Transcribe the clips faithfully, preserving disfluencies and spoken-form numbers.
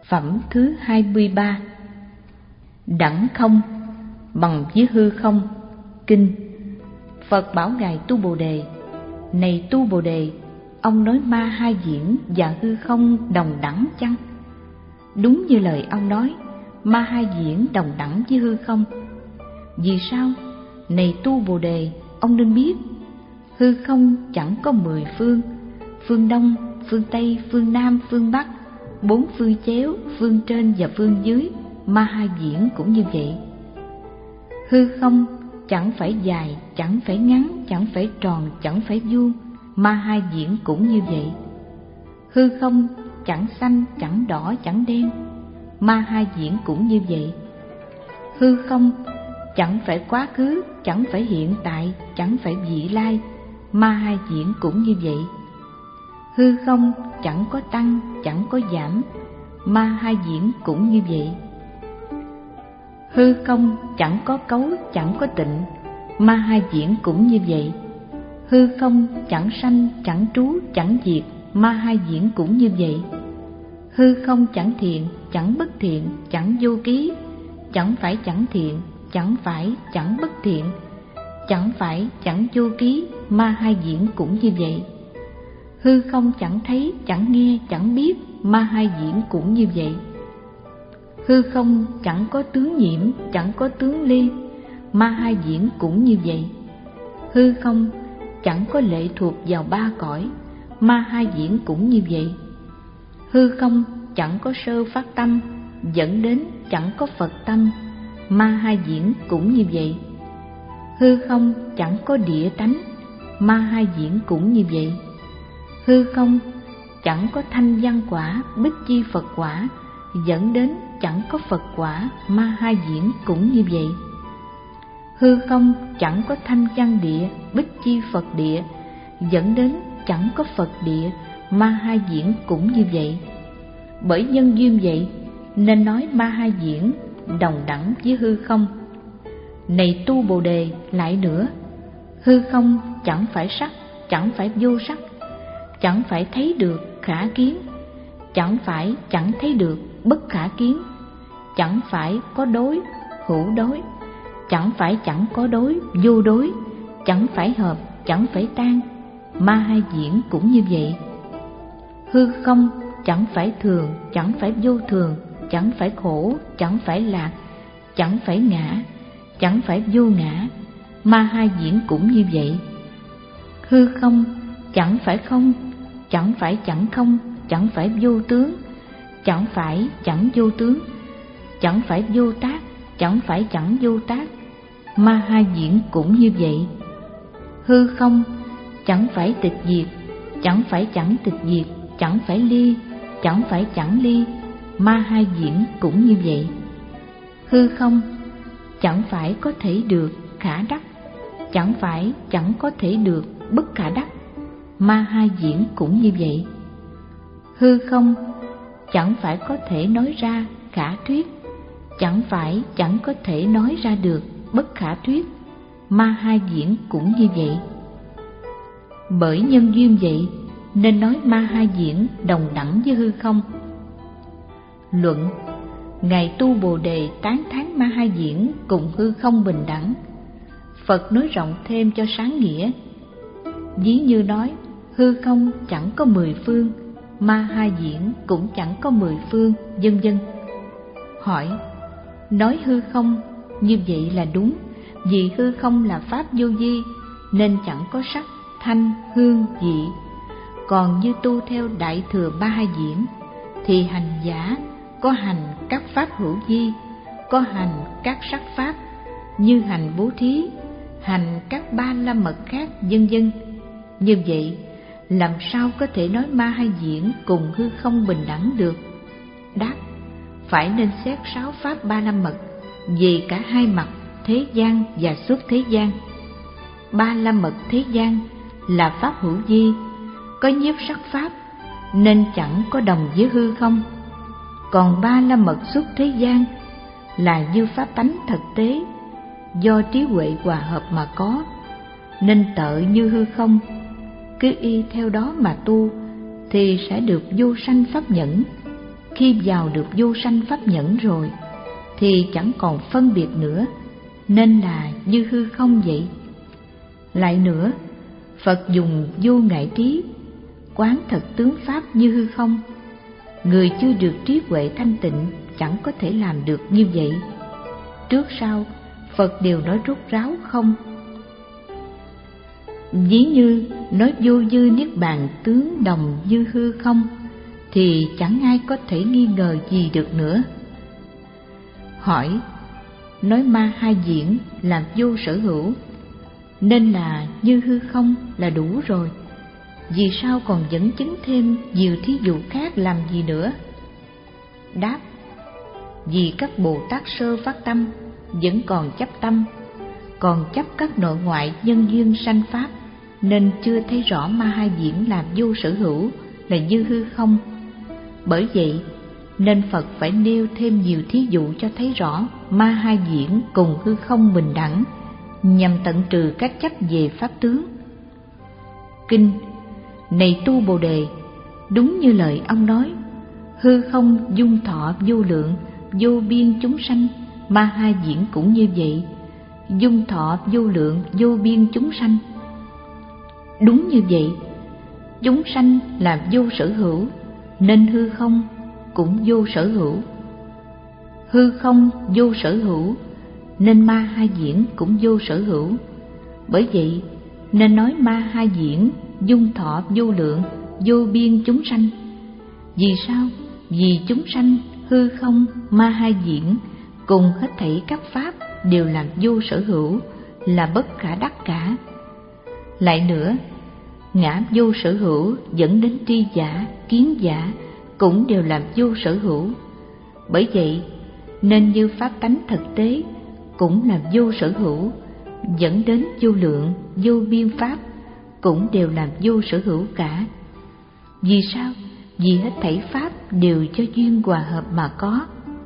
Phẩm thứ hai mươi ba. Đẳng không bằng với hư không. Kinh. Phật bảo ngài Tu Bồ Đề: này Tu Bồ Đề, ông nói ma hai diễn và hư không đồng đẳng chăng? Đúng như lời ông nói, ma hai diễn đồng đẳng với hư không. Vì sao? Này Tu Bồ Đề, ông nên biết, hư không chẳng có mười phương: phương Đông, phương Tây, phương Nam, phương Bắc, bốn phương chéo, phương trên và phương dưới. Ma hai diễn cũng như vậy. Hư không chẳng phải dài, chẳng phải ngắn, chẳng phải tròn, chẳng phải vuông. Ma hai diễn cũng như vậy. Hư không chẳng xanh, chẳng đỏ, chẳng đen. Ma hai diễn cũng như vậy. Hư không chẳng phải quá khứ, chẳng phải hiện tại, chẳng phải vị lai. Ma hai diễn cũng như vậy. Hư không chẳng có tăng, chẳng có giảm. Ma hai diễn cũng như vậy. Hư không chẳng có cấu, chẳng có tịnh. Ma hai diễn cũng như vậy. Hư không chẳng sanh, chẳng trú, chẳng diệt. Ma hai diễn cũng như vậy. Hư không chẳng thiện, chẳng bất thiện, chẳng vô ký, chẳng phải chẳng thiện, chẳng phải chẳng bất thiện, chẳng phải chẳng vô ký. Ma hai diễn cũng như vậy. Hư không chẳng thấy, chẳng nghe, chẳng biết. Ma hai diễn cũng như vậy. Hư không chẳng có tướng nhiễm, chẳng có tướng ly. Ma hai diễn cũng như vậy. Hư không chẳng có lệ thuộc vào ba cõi. Ma hai diễn cũng như vậy. Hư không chẳng có sơ phát tâm, dẫn đến chẳng có Phật tâm. Ma hai diễn cũng như vậy. Hư không chẳng có địa tánh. Ma hai diễn cũng như vậy. Hư không chẳng có thanh văn quả, bích chi Phật quả, dẫn đến chẳng có Phật quả. Ma hai diễn cũng như vậy. Hư không chẳng có thanh văn địa, bích chi Phật địa, dẫn đến chẳng có Phật địa. Ma hai diễn cũng như vậy. Bởi nhân duyên vậy nên nói ma hai diễn đồng đẳng với hư không. Này Tu Bồ Đề, lại nữa, hư không chẳng phải sắc, chẳng phải vô sắc, chẳng phải thấy được khả kiến, chẳng phải chẳng thấy được bất khả kiến, chẳng phải có đối, hữu đối, chẳng phải chẳng có đối, vô đối, chẳng phải hợp, chẳng phải tan. Ma hai diễn cũng như vậy. Hư không chẳng phải thường, chẳng phải vô thường, chẳng phải khổ, chẳng phải lạc, chẳng phải ngã, chẳng phải vô ngã. Ma hai diễn cũng như vậy. Hư không chẳng phải không, chẳng phải chẳng không, chẳng phải vô tướng, chẳng phải chẳng vô tướng, chẳng phải vô tác, chẳng phải chẳng vô tác. Ma hai diễn cũng như vậy. Hư không chẳng phải tịch diệt, chẳng phải chẳng tịch diệt, chẳng phải ly, chẳng phải chẳng ly. Ma hai diễn cũng như vậy. Hư không chẳng phải có thể được khả đắc, chẳng phải chẳng có thể được bất khả đắc. Ma hai diễn cũng như vậy. Hư không chẳng phải có thể nói ra khả thuyết, chẳng phải chẳng có thể nói ra được bất khả thuyết. Ma hai diễn cũng như vậy. Bởi nhân duyên vậy nên nói ma hai diễn đồng đẳng với hư không. Luận. Ngài Tu Bồ Đề tán thán ma hai diễn cùng hư không bình đẳng. Phật nói rộng thêm cho sáng nghĩa. Ví như nói hư không chẳng có mười phương, ma hai diễn cũng chẳng có mười phương, vân vân. Hỏi: nói hư không như vậy là đúng, vì hư không là pháp vô vi nên chẳng có sắc, thanh, hương, vị. Còn như tu theo Đại Thừa ba hai diễn thì hành giả có hành các pháp hữu vi, có hành các sắc pháp, như hành bố thí, hành các ba la mật khác, vân vân. Như vậy làm sao có thể nói ma hai diễn cùng hư không bình đẳng được? Đáp: phải nên xét sáu pháp ba la mật về cả hai mặt thế gian và xuất thế gian. Ba la mật thế gian là pháp hữu vi, có nhiếp sắc pháp nên chẳng có đồng với hư không. Còn ba la mật xuất thế gian là như pháp tánh thực tế, do trí huệ hòa hợp mà có, nên tợ như hư không. Cứ y theo đó mà tu thì sẽ được vô sanh pháp nhẫn. khi vào được vô sanh pháp nhẫn rồi thì chẳng còn phân biệt nữa, nên là như hư không vậy. Lại nữa, Phật dùng vô ngại trí quán thật tướng pháp như hư không. Người chưa được trí huệ thanh tịnh chẳng có thể làm được như vậy. Trước sau Phật đều nói rốt ráo không. Ví như nói vô dư niết bàn tướng đồng như hư không thì chẳng ai có thể nghi ngờ gì được nữa. Hỏi, nói ma hai diễn làm vô sở hữu nên là như hư không là đủ rồi, vì sao còn dẫn chứng thêm nhiều thí dụ khác làm gì nữa? Đáp, vì các Bồ Tát sơ phát tâm vẫn còn chấp tâm, còn chấp các nội ngoại nhân duyên sanh pháp, nên chưa thấy rõ ma hai diễn làm vô sở hữu là như hư không. Bởi vậy nên Phật phải nêu thêm nhiều thí dụ cho thấy rõ ma hai diễn cùng hư không bình đẳng, nhằm tận trừ các chấp về pháp tướng. Kinh: Này tu Bồ Đề, đúng như lời ông nói, hư không dung thọ vô lượng vô biên chúng sanh, ma hai diễn cũng như vậy, dung thọ vô lượng vô biên chúng sanh. Đúng như vậy, chúng sanh là vô sở hữu, nên hư không cũng vô sở hữu. Hư không vô sở hữu, nên ma hai diễn cũng vô sở hữu. Bởi vậy nên nói ma hai diễn dung thọ vô lượng vô biên chúng sanh. Vì sao? Vì chúng sanh, hư không, ma hai diễn cùng hết thảy các pháp đều làm vô sở hữu, là bất khả đắc cả. Lại nữa, ngã vô sở hữu dẫn đến tri giả, kiến giả cũng đều làm vô sở hữu. Bởi vậy nên như pháp tánh thực tế cũng là vô sở hữu, dẫn đến vô lượng vô biên pháp cũng đều làm vô sở hữu cả. Vì sao? Vì hết thảy pháp đều cho duyên hòa hợp mà có.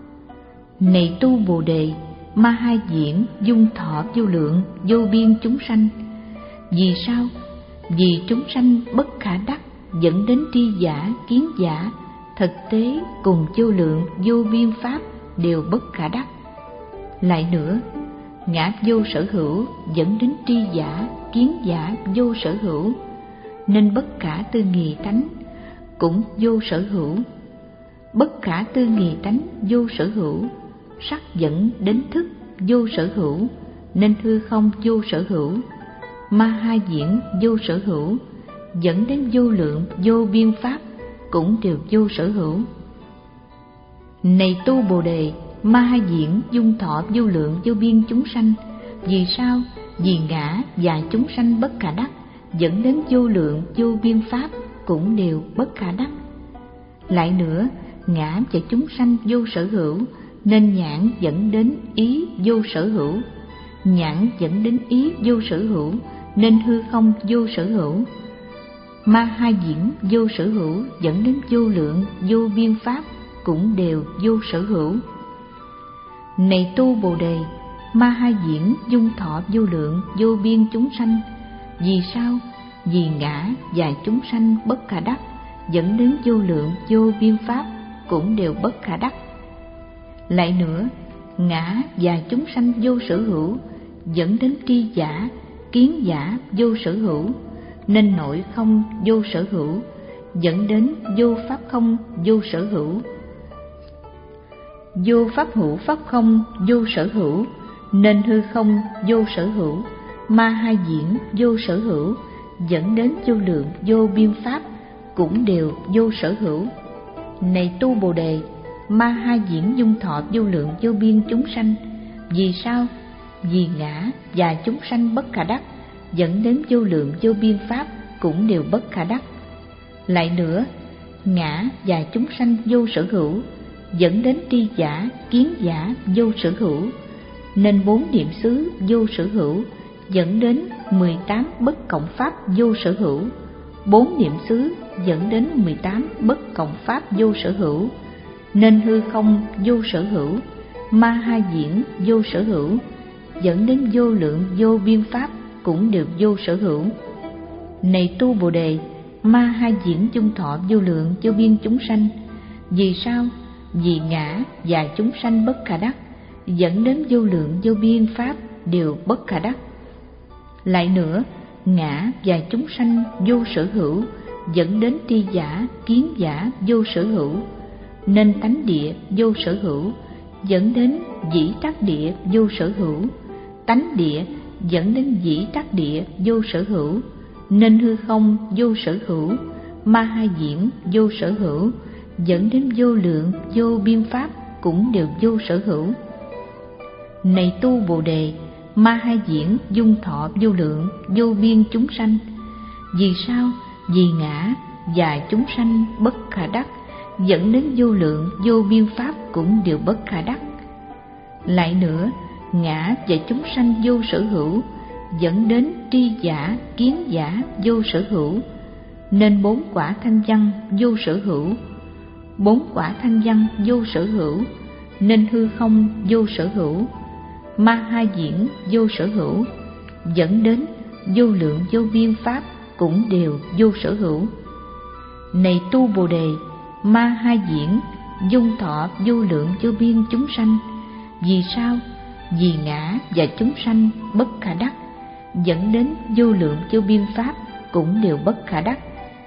Này tu Bồ Đề, ma hai diễn dung thọ vô lượng vô biên chúng sanh. Vì sao? Vì chúng sanh bất khả đắc, dẫn đến tri giả, kiến giả thực tế cùng vô lượng vô biên pháp đều bất khả đắc. Lại nữa, ngã vô sở hữu dẫn đến tri giả, kiến giả vô sở hữu, nên bất khả tư nghị tánh cũng vô sở hữu. Bất khả tư nghị tánh vô sở hữu, sắc dẫn đến thức vô sở hữu, nên hư không vô sở hữu. Ma hai diễn vô sở hữu, dẫn đến vô lượng vô biên pháp cũng đều vô sở hữu. Này tu Bồ Đề, ma hai diễn dung thọ vô lượng vô biên chúng sanh. Vì sao? Vì ngã và chúng sanh bất khả đắc, dẫn đến vô lượng vô biên pháp cũng đều bất khả đắc. Lại nữa, ngã và chúng sanh vô sở hữu, nên nhãn dẫn đến ý vô sở hữu. Nhãn dẫn đến ý vô sở hữu, nên hư không vô sở hữu. Ma hai diễn vô sở hữu dẫn đến vô lượng vô biên pháp cũng đều vô sở hữu. Này tu Bồ Đề, ma hai diễn dung thọ vô lượng vô biên chúng sanh. Vì sao? Vì ngã và chúng sanh bất khả đắc, dẫn đến vô lượng vô biên pháp cũng đều bất khả đắc. Lại nữa, ngã và chúng sanh vô sở hữu, dẫn đến tri giả, kiến giả vô sở hữu, nên nội không vô sở hữu, dẫn đến vô pháp không vô sở hữu. Vô pháp hữu pháp không vô sở hữu, nên hư không vô sở hữu. Ma hai diễn vô sở hữu, dẫn đến vô lượng vô biên pháp cũng đều vô sở hữu. Này tu Bồ Đề, ma hai diễn dung thọ vô lượng vô biên chúng sanh. Vì sao? Vì ngã và chúng sanh bất khả đắc, dẫn đến vô lượng vô biên pháp cũng đều bất khả đắc. Lại nữa, ngã và chúng sanh vô sở hữu, dẫn đến tri giả, kiến giả vô sở hữu, nên bốn niệm xứ vô sở hữu, dẫn đến mười tám bất cộng pháp vô sở hữu. Bốn niệm xứ dẫn đến mười tám bất cộng pháp vô sở hữu, nên hư không vô sở hữu. Ma hai diễn vô sở hữu, dẫn đến vô lượng vô biên pháp cũng đều vô sở hữu. Này tu Bồ Đề, ma hai diễn dung thọ vô lượng vô biên chúng sanh. Vì sao? Vì ngã và chúng sanh bất khả đắc dẫn đến vô lượng vô biên pháp đều bất khả đắc. Lại nữa, ngã và chúng sanh vô sở hữu dẫn đến tri giả, kiến giả vô sở hữu, nên tánh địa vô sở hữu dẫn đến dĩ tắc địa vô sở hữu, tánh địa dẫn đến dĩ tắc địa vô sở hữu, nên hư không vô sở hữu, ma hai diễn vô sở hữu dẫn đến vô lượng vô biên pháp cũng đều vô sở hữu. Này tu Bồ Đề, ma hai diễn dung thọ vô lượng vô biên chúng sanh. Vì sao? Vì ngã và chúng sanh bất khả đắc dẫn đến vô lượng vô biên pháp cũng đều bất khả đắc. Lại nữa, ngã và chúng sanh vô sở hữu dẫn đến tri giả, kiến giả vô sở hữu, nên bốn quả thanh văn vô sở hữu. Bốn quả thanh văn vô sở hữu nên hư không vô sở hữu, ma hai diễn vô sở hữu dẫn đến vô lượng vô biên pháp cũng đều vô sở hữu. Này tu Bồ Đề, ma hai diễn dung thọ vô lượng vô biên chúng sanh. Vì sao? Vì ngã và chúng sanh bất khả đắc dẫn đến vô lượng vô biên pháp cũng đều bất khả đắc.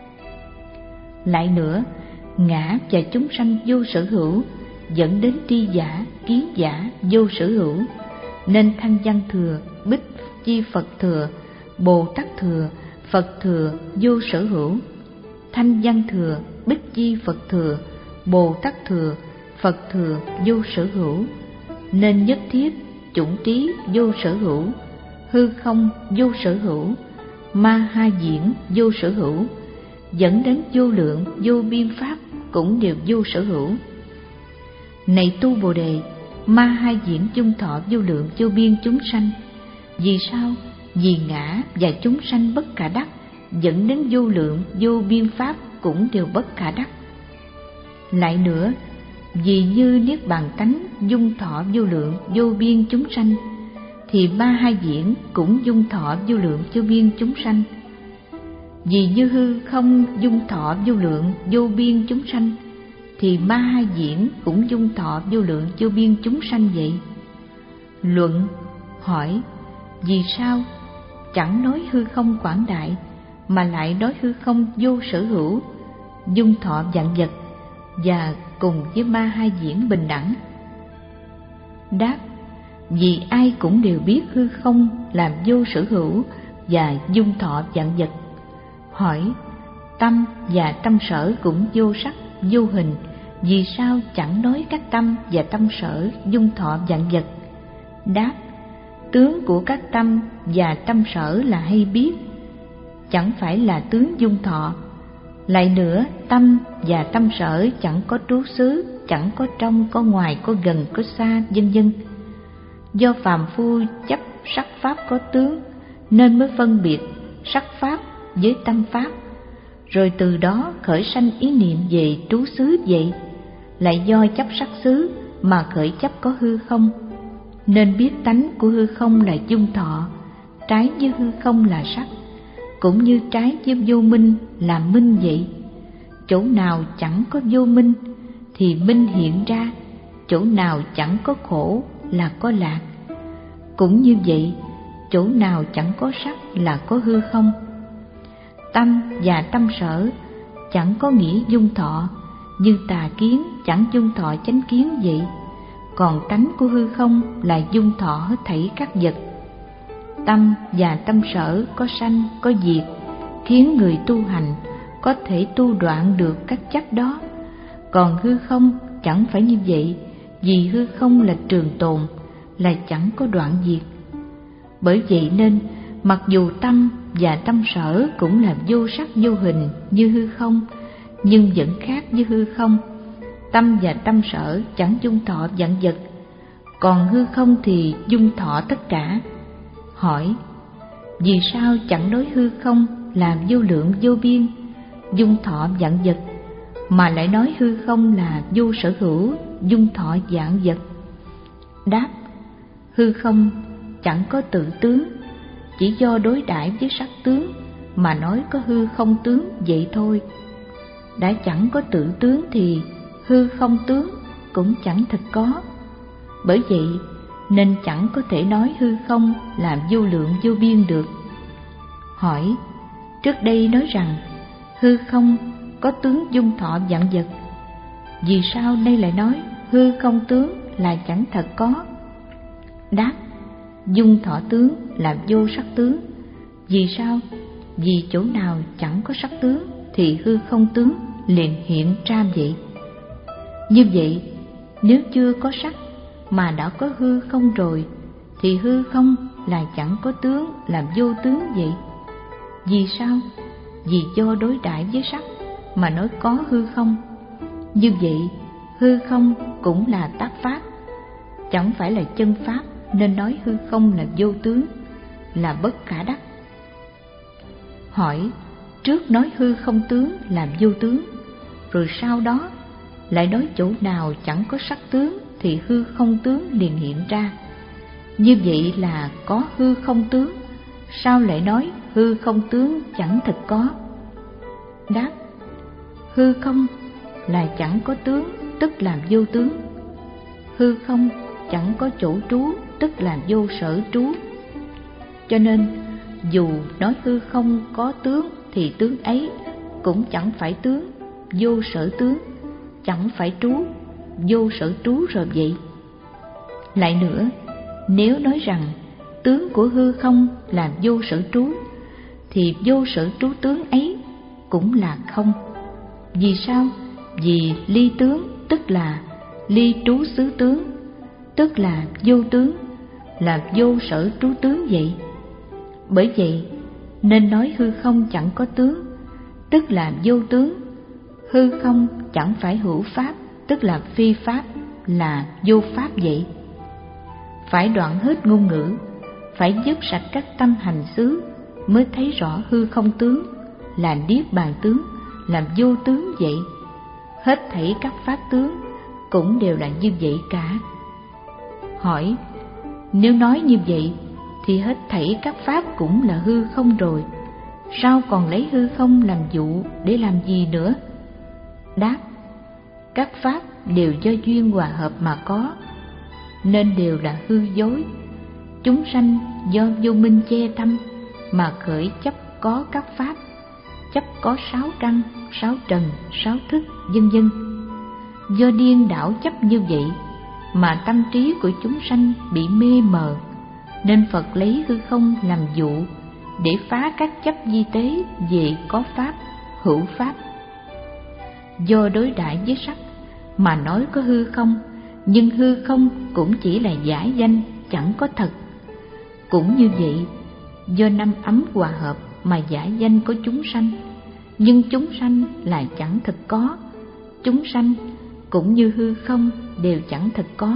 Lại nữa, ngã và chúng sanh vô sở hữu dẫn đến tri giả, kiến giả vô sở hữu, nên thanh văn thừa, bích chi Phật thừa, Bồ Tát thừa, Phật thừa vô sở hữu. Thanh văn thừa, bích chi Phật thừa, Bồ Tát thừa, Phật thừa vô sở hữu, nên nhất thiết chủng trí vô sở hữu, hư không vô sở hữu, ma ha diễn vô sở hữu dẫn đến vô lượng vô biên pháp cũng đều vô sở hữu. Này tu Bồ Đề, ma hai diễn dung thọ vô lượng vô biên chúng sanh. Vì sao? Vì ngã và chúng sanh bất khả đắc dẫn đến vô lượng vô biên pháp cũng đều bất khả đắc. Lại nữa, vì như niết bàn tánh dung thọ vô lượng vô biên chúng sanh, thì ma hai diễn cũng dung thọ vô lượng vô biên chúng sanh. Vì như hư không dung thọ vô lượng vô biên chúng sanh, thì ma hai diễn cũng dung thọ vô lượng vô biên chúng sanh vậy. Luận hỏi: vì sao chẳng nói hư không quảng đại, mà lại nói hư không vô sở hữu, dung thọ vạn vật, và cùng với ma hai diễn bình đẳng? Đáp: vì ai cũng đều biết hư không làm vô sở hữu và dung thọ vạn vật. Hỏi: tâm và tâm sở cũng vô sắc vô hình, vì sao chẳng nói các tâm và tâm sở dung thọ vạn vật? Đáp: tướng của các tâm và tâm sở là hay biết, chẳng phải là tướng dung thọ. Lại nữa, tâm và tâm sở chẳng có trú xứ, chẳng có trong, có ngoài, có gần, có xa, vân vân. Do phàm phu chấp sắc pháp có tướng, nên mới phân biệt sắc pháp với tâm pháp, rồi từ đó khởi sanh ý niệm về trú xứ vậy. Lại do chấp sắc xứ mà khởi chấp có hư không, nên biết tánh của hư không là dung thọ, trái với hư không là sắc, cũng như trái với vô minh là minh vậy. Chỗ nào chẳng có vô minh thì minh hiện ra, chỗ nào chẳng có khổ là có lạc. Cũng như vậy, chỗ nào chẳng có sắc là có hư không. Tâm và tâm sở chẳng có nghĩa dung thọ, như tà kiến chẳng dung thọ chánh kiến vậy. Còn tánh của hư không là dung thọ hết thảy các vật. Tâm và tâm sở có sanh có diệt, khiến người tu hành có thể tu đoạn được các chấp đó. Còn hư không chẳng phải như vậy, vì hư không là trường tồn, là chẳng có đoạn diệt. Bởi vậy nên mặc dù tâm và tâm sở cũng là vô sắc vô hình như hư không, nhưng vẫn khác với hư không. Tâm và tâm sở chẳng dung thọ vạn vật, còn hư không thì dung thọ tất cả. Hỏi: vì sao chẳng nói hư không là vô lượng vô biên, dung thọ vạn vật, mà lại nói hư không là vô sở hữu, dung thọ vạn vật? Đáp: hư không chẳng có tự tướng, chỉ do đối đãi với sắc tướng mà nói có hư không tướng vậy thôi. Đã chẳng có tự tướng thì hư không tướng cũng chẳng thực có. Bởi vậy nên chẳng có thể nói hư không là vô lượng vô biên được. Hỏi, trước đây nói rằng hư không có tướng dung thọ vạn vật, vì sao nay lại nói hư không tướng là chẳng thật có? Đáp, dung thọ tướng là vô sắc tướng. Vì sao? Vì chỗ nào chẳng có sắc tướng thì hư không tướng liền hiện ra vậy. Như vậy, nếu chưa có sắc mà đã có hư không rồi thì hư không là chẳng có tướng, là vô tướng vậy. Vì sao? Vì do đối đãi với sắc mà nói có hư không. Như vậy, hư không cũng là tác pháp, chẳng phải là chân pháp, nên nói hư không là vô tướng, là bất khả đắc. Hỏi, trước nói hư không tướng là vô tướng, rồi sau đó lại nói chỗ nào chẳng có sắc tướng thì hư không tướng liền hiện ra. Như vậy là có hư không tướng, sao lại nói hư không tướng chẳng thực có? Đáp, hư không là chẳng có tướng, tức là vô tướng. Hư không chẳng có chỗ trú, tức là vô sở trú. Cho nên dù nói hư không có tướng thì tướng ấy cũng chẳng phải tướng, vô sở tướng, chẳng phải trú, vô sở trú rồi vậy. Lại nữa, nếu nói rằng tướng của hư không là vô sở trú thì vô sở trú tướng ấy cũng là không. Vì sao? Vì ly tướng tức là ly trú xứ tướng, tức là vô tướng, là vô sở trú tướng vậy. Bởi vậy nên nói hư không chẳng có tướng, tức là vô tướng. Hư không chẳng phải hữu pháp, tức là phi pháp, là vô pháp vậy. Phải đoạn hết ngôn ngữ, phải dứt sạch các tâm hành xứ, mới thấy rõ hư không tướng là niết bàn tướng, là vô tướng vậy. Hết thảy các pháp tướng cũng đều là như vậy cả. Hỏi, nếu nói như vậy thì hết thảy các pháp cũng là hư không rồi, sao còn lấy hư không làm dụ để làm gì nữa? Đáp, các pháp đều do duyên hòa hợp mà có, nên đều là hư dối. Chúng sanh do vô minh che tâm mà khởi chấp có các pháp, chấp có sáu căn, sáu trần, sáu thức, vân vân. Do điên đảo chấp như vậy mà tâm trí của chúng sanh bị mê mờ, nên Phật lấy hư không làm dụ để phá các chấp vi tế về có pháp, hữu pháp. Do đối đãi với sắc mà nói có hư không, nhưng hư không cũng chỉ là giả danh, chẳng có thật. Cũng như vậy, do năm ấm hòa hợp mà giả danh có chúng sanh, nhưng chúng sanh là chẳng thực có. Chúng sanh cũng như hư không đều chẳng thực có.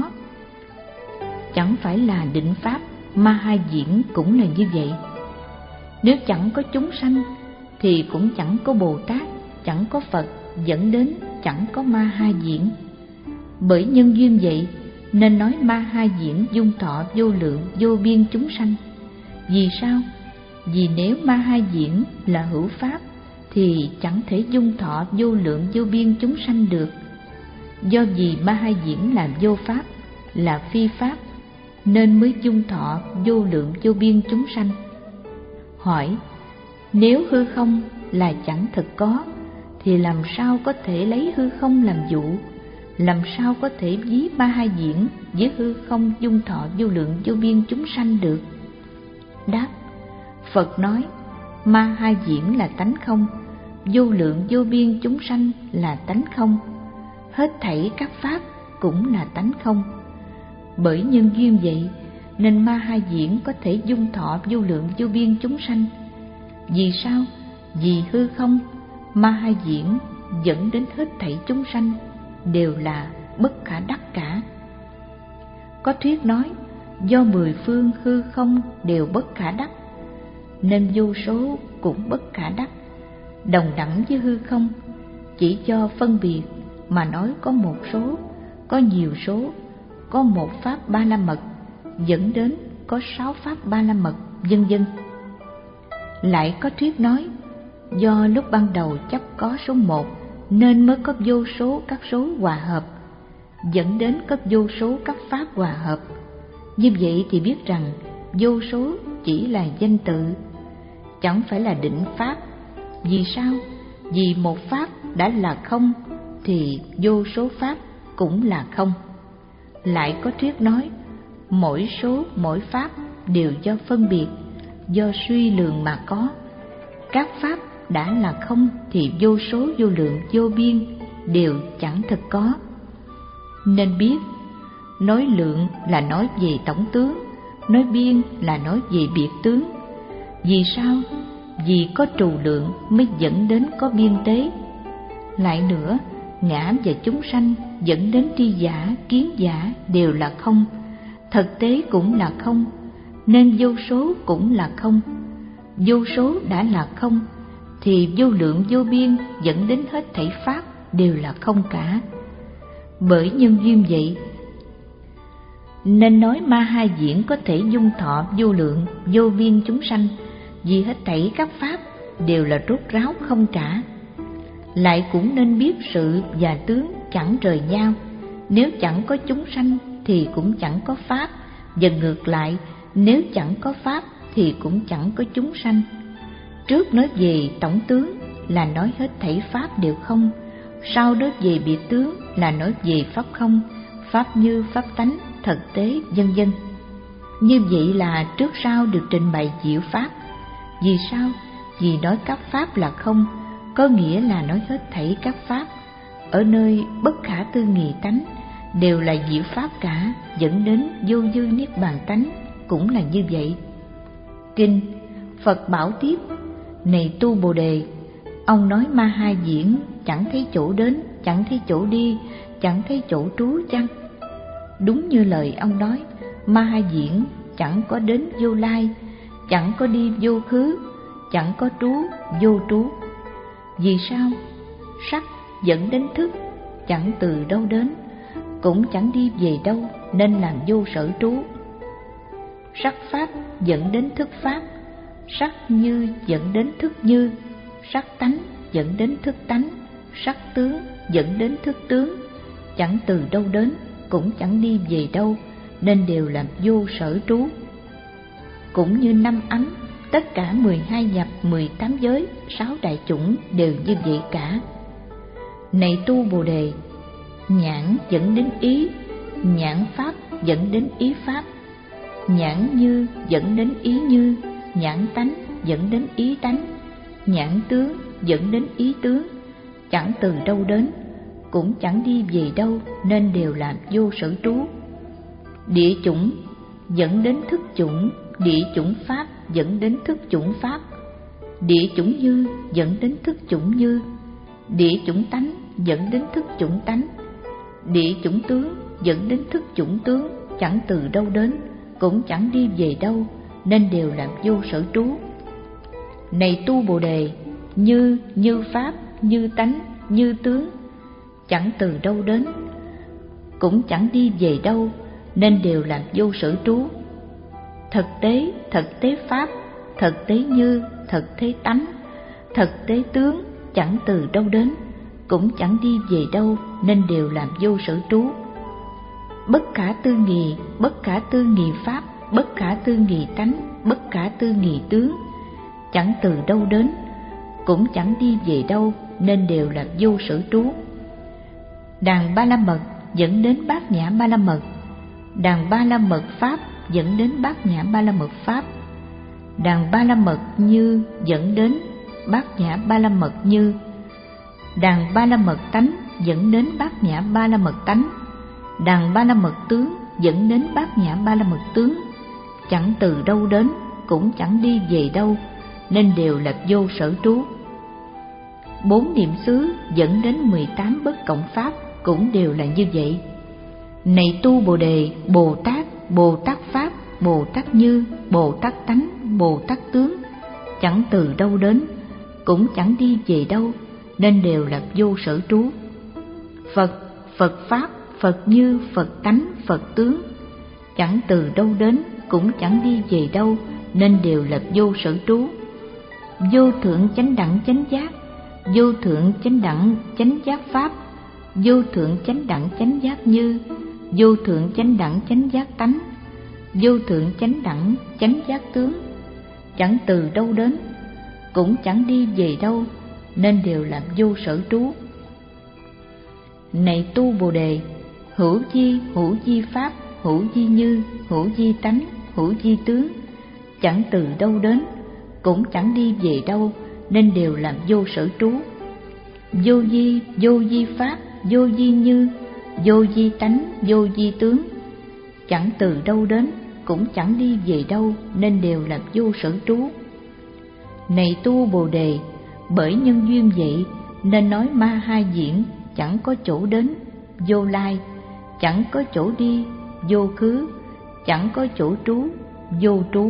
Chẳng phải là định pháp, ma ha diễn cũng là như vậy. Nếu chẳng có chúng sanh thì cũng chẳng có Bồ Tát, chẳng có Phật, dẫn đến chẳng có ma ha diễn. Bởi nhân duyên vậy nên nói ma ha diễn dung thọ vô lượng vô biên chúng sanh. Vì sao? Vì nếu ma ha diễn là hữu pháp thì chẳng thể dung thọ vô lượng vô biên chúng sanh được. Do vì ma ha diễn là vô pháp, là phi pháp, nên mới dung thọ vô lượng vô biên chúng sanh. Hỏi, nếu hư không là chẳng thực có thì làm sao có thể lấy hư không làm dụ, làm sao có thể ví ma ha diễn với hư không dung thọ vô lượng vô biên chúng sanh được? Đáp, Phật nói ma ha diễn là tánh không, vô lượng vô biên chúng sanh là tánh không, hết thảy các pháp cũng là tánh không. Bởi nhân duyên vậy nên ma ha diễn có thể dung thọ vô lượng vô biên chúng sanh. Vì sao? Vì hư không, ma ha diễn dẫn đến hết thảy chúng sanh đều là bất khả đắc cả. Có thuyết nói do mười phương hư không đều bất khả đắc, nên vô số cũng bất khả đắc, đồng đẳng với hư không. Chỉ cho phân biệt mà nói có một số, có nhiều số, có một pháp ba la mật, dẫn đến có sáu pháp ba la mật, vân vân. Lại có thuyết nói do lúc ban đầu chấp có số một nên mới có vô số các số hòa hợp, dẫn đến có vô số các pháp hòa hợp. Như vậy thì biết rằng vô số chỉ là danh tự, chẳng phải là định pháp. Vì sao? Vì một pháp đã là không thì vô số pháp cũng là không. Lại có thuyết nói mỗi số mỗi pháp đều do phân biệt, do suy lường mà có. Các pháp đã là không thì vô số vô lượng vô biên đều chẳng thực có. Nên biết, nói lượng là nói về tổng tướng, nói biên là nói về biệt tướng. Vì sao? Vì có trù lượng mới dẫn đến có biên tế. Lại nữa, ngã và chúng sanh dẫn đến tri giả, kiến giả đều là không, thực tế cũng là không, nên vô số cũng là không. Vô số đã là không thì vô lượng vô biên dẫn đến hết thảy pháp đều là không cả. Bởi nhân duyên vậy nên nói Ma Ha Diễn có thể dung thọ vô lượng vô biên chúng sanh, vì hết thảy các pháp đều là rốt ráo không trả. Lại cũng nên biết sự và tướng chẳng rời nhau, nếu chẳng có chúng sanh thì cũng chẳng có pháp, và ngược lại, nếu chẳng có pháp thì cũng chẳng có chúng sanh. Trước nói về tổng tướng là nói hết thảy pháp đều không, sau nói về biệt tướng là nói về pháp không, pháp như, pháp tánh, thực tế, vân vân. Như vậy là trước sau được trình bày diệu pháp. Vì sao? Vì nói các pháp là không, có nghĩa là nói hết thảy các pháp ở nơi bất khả tư nghị tánh đều là diệu pháp cả, dẫn đến vô dư niết bàn tánh cũng là như vậy. Kinh Phật bảo tiếp: này tu Bồ Đề, ông nói Ma Ha Diễn chẳng thấy chỗ đến, chẳng thấy chỗ đi, chẳng thấy chỗ trú chăng? Đúng như lời ông nói, Ma Ha Diễn chẳng có đến vô lai, chẳng có đi vô khứ, chẳng có trú vô trú. Vì sao? Sắc dẫn đến thức, chẳng từ đâu đến, cũng chẳng đi về đâu, nên làm vô sở trú. Sắc pháp dẫn đến thức pháp, sắc như dẫn đến thức như, sắc tánh dẫn đến thức tánh, sắc tướng dẫn đến thức tướng, chẳng từ đâu đến, cũng chẳng đi về đâu, nên đều làm vô sở trú. Cũng như năm ấm, tất cả mười hai nhập, mười tám giới, sáu đại chủng đều như vậy cả. Này tu Bồ Đề, nhãn dẫn đến ý, nhãn pháp dẫn đến ý pháp, nhãn như dẫn đến ý như, nhãn tánh dẫn đến ý tánh, nhãn tướng dẫn đến ý tướng, chẳng từ đâu đến, cũng chẳng đi về đâu, nên đều làm vô sở trú. Địa chủng dẫn đến thức chủng, địa chủng pháp dẫn đến thức chủng pháp, địa chủng như dẫn đến thức chủng như, địa chủng tánh dẫn đến thức chủng tánh, địa chủng tướng dẫn đến thức chủng tướng, chẳng từ đâu đến, cũng chẳng đi về đâu, nên đều làm vô sở trú. Này tu Bồ Đề, như như pháp, như tánh, như tướng, chẳng từ đâu đến, cũng chẳng đi về đâu, nên đều làm vô sở trú. Thực tế, thực tế pháp, thực tế như, thực tế tánh, thực tế tướng, chẳng từ đâu đến, cũng chẳng đi về đâu, nên đều làm vô sở trú. Bất khả tư nghị, bất khả tư nghị pháp, bất khả tư nghị tánh, bất khả tư nghị tướng, chẳng từ đâu đến, cũng chẳng đi về đâu, nên đều là vô sở trú. Đàn ba la mật dẫn đến bát nhã ba la mật, đàn ba la mật pháp dẫn đến bát nhã ba la mật pháp, đàn ba la mật như dẫn đến bát nhã ba la mật như, đàn ba la mật tánh dẫn đến bát nhã ba la mật tánh, đàn ba la mật tướng dẫn đến bát nhã ba la mật tướng, chẳng từ đâu đến, cũng chẳng đi về đâu, nên đều là vô sở trú. Bốn niệm xứ dẫn đến mười tám bất cộng pháp cũng đều là như vậy. Này tu Bồ Đề, Bồ Tát, Bồ Tát pháp, Bồ Tát như, Bồ Tát tánh, Bồ Tát tướng, chẳng từ đâu đến, cũng chẳng đi về đâu, nên đều là vô sở trú. Phật, Phật pháp, Phật như, Phật tánh, Phật tướng, chẳng từ đâu đến, cũng chẳng đi về đâu, nên đều là vô sở trú. Vô thượng chánh đẳng chánh giác, vô thượng chánh đẳng chánh giác pháp, vô thượng chánh đẳng chánh giác như, vô thượng chánh đẳng chánh giác tánh, vô thượng chánh đẳng chánh giác tướng, chẳng từ đâu đến, cũng chẳng đi về đâu, nên đều là vô sở trú. Này tu Bồ Đề, hữu di hữu di pháp, hữu di như, hữu di tánh, hữu di tướng, chẳng từ đâu đến, cũng chẳng đi về đâu, nên đều làm vô sở trú. Vô di vô di pháp, vô di như, vô di tánh, vô di tướng, chẳng từ đâu đến, cũng chẳng đi về đâu, nên đều làm vô sở trú. Này tu Bồ Đề, bởi nhân duyên vậy nên nói ma hai diễn chẳng có chỗ đến, vô lai, chẳng có chỗ đi, vô khứ, chẳng có chỗ trú, vô trú.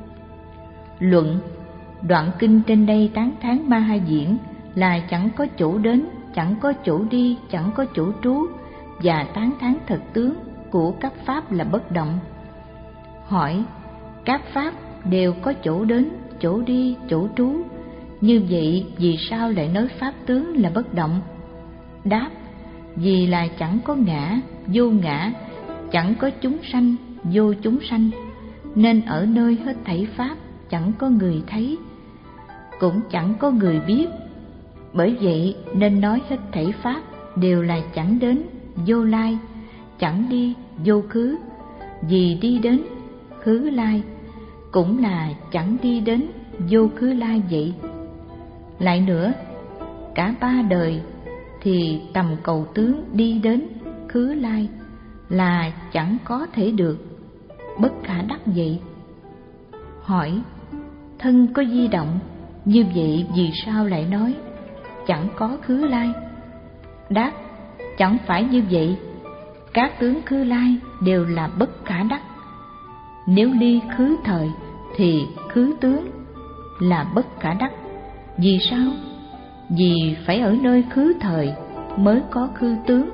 Luận: đoạn kinh trên đây tán thán ma hai diễn là chẳng có chỗ đến, chẳng có chỗ đi, chẳng có chỗ trú, và tán thán thật tướng của các pháp là bất động. Hỏi: các pháp đều có chỗ đến, chỗ đi, chỗ trú, như vậy vì sao lại nói pháp tướng là bất động? Đáp: vì là chẳng có ngã, vô ngã, chẳng có chúng sanh, vô chúng sanh, nên ở nơi hết thảy pháp chẳng có người thấy, cũng chẳng có người biết. Bởi vậy nên nói hết thảy pháp đều là chẳng đến, vô lai, chẳng đi, vô khứ. Vì đi đến, khứ lai, cũng là chẳng đi đến, vô khứ lai vậy. Lại nữa, cả ba đời thì tầm cầu tướng đi đến, khứ lai là chẳng có thể được, bất khả đắc vậy. Hỏi: thân có di động, như vậy vì sao lại nói chẳng có khứ lai? Đáp: chẳng phải như vậy, các tướng khứ lai đều là bất khả đắc. Nếu ly khứ thời thì khứ tướng là bất khả đắc. Vì sao? Vì phải ở nơi khứ thời mới có khứ tướng,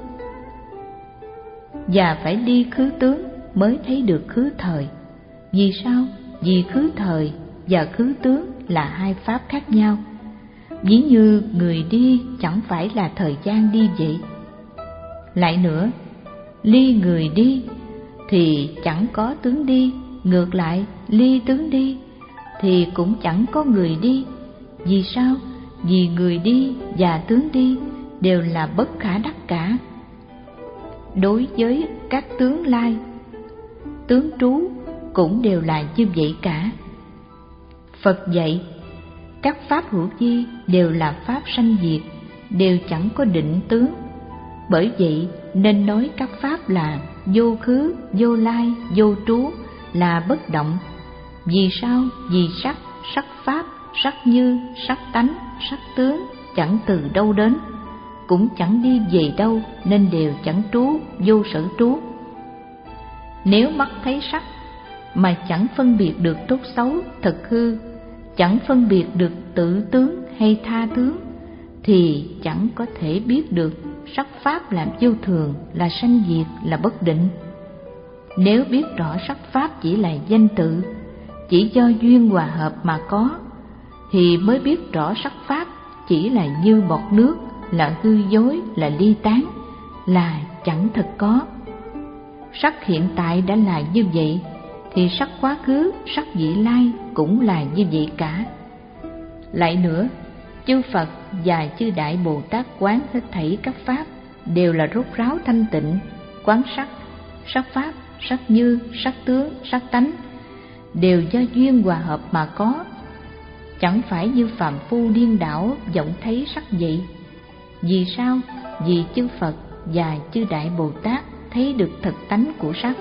và phải ly khứ tướng mới thấy được khứ thời. Vì sao? Vì khứ thời và khứ tướng là hai pháp khác nhau. Ví như người đi chẳng phải là thời gian đi vậy. Lại nữa, ly người đi thì chẳng có tướng đi, ngược lại ly tướng đi thì cũng chẳng có người đi. Vì sao? Vì người đi và tướng đi đều là bất khả đắc cả. Đối với các tướng lai, tướng trú cũng đều là như vậy cả. Phật dạy các pháp hữu vi đều là pháp sanh diệt, đều chẳng có định tướng. Bởi vậy nên nói các pháp là vô khứ, vô lai, vô trú, là bất động. Vì sao? Vì sắc, sắc pháp, sắc như, sắc tánh, sắc tướng chẳng từ đâu đến, cũng chẳng đi về đâu, nên đều chẳng trú, vô sở trú. Nếu mắt thấy sắc mà chẳng phân biệt được tốt xấu, thật hư, chẳng phân biệt được tự tướng hay tha tướng, thì chẳng có thể biết được sắc pháp là vô thường, là sanh diệt, là bất định. Nếu biết rõ sắc pháp chỉ là danh tự, chỉ do duyên hòa hợp mà có, thì mới biết rõ sắc pháp chỉ là như bọt nước, là hư dối, là ly tán, là chẳng thật có. Sắc hiện tại đã là như vậy, thì sắc quá khứ, sắc vị lai cũng là như vậy cả. Lại nữa, chư Phật và chư Đại Bồ Tát quán hết thảy các pháp đều là rốt ráo thanh tịnh, quán sắc, sắc pháp, sắc như, sắc tướng, sắc tánh, đều do duyên hòa hợp mà có, chẳng phải như phàm phu điên đảo vọng thấy sắc vậy. Vì sao? Vì chư Phật và chư Đại Bồ Tát thấy được thực tánh của sắc.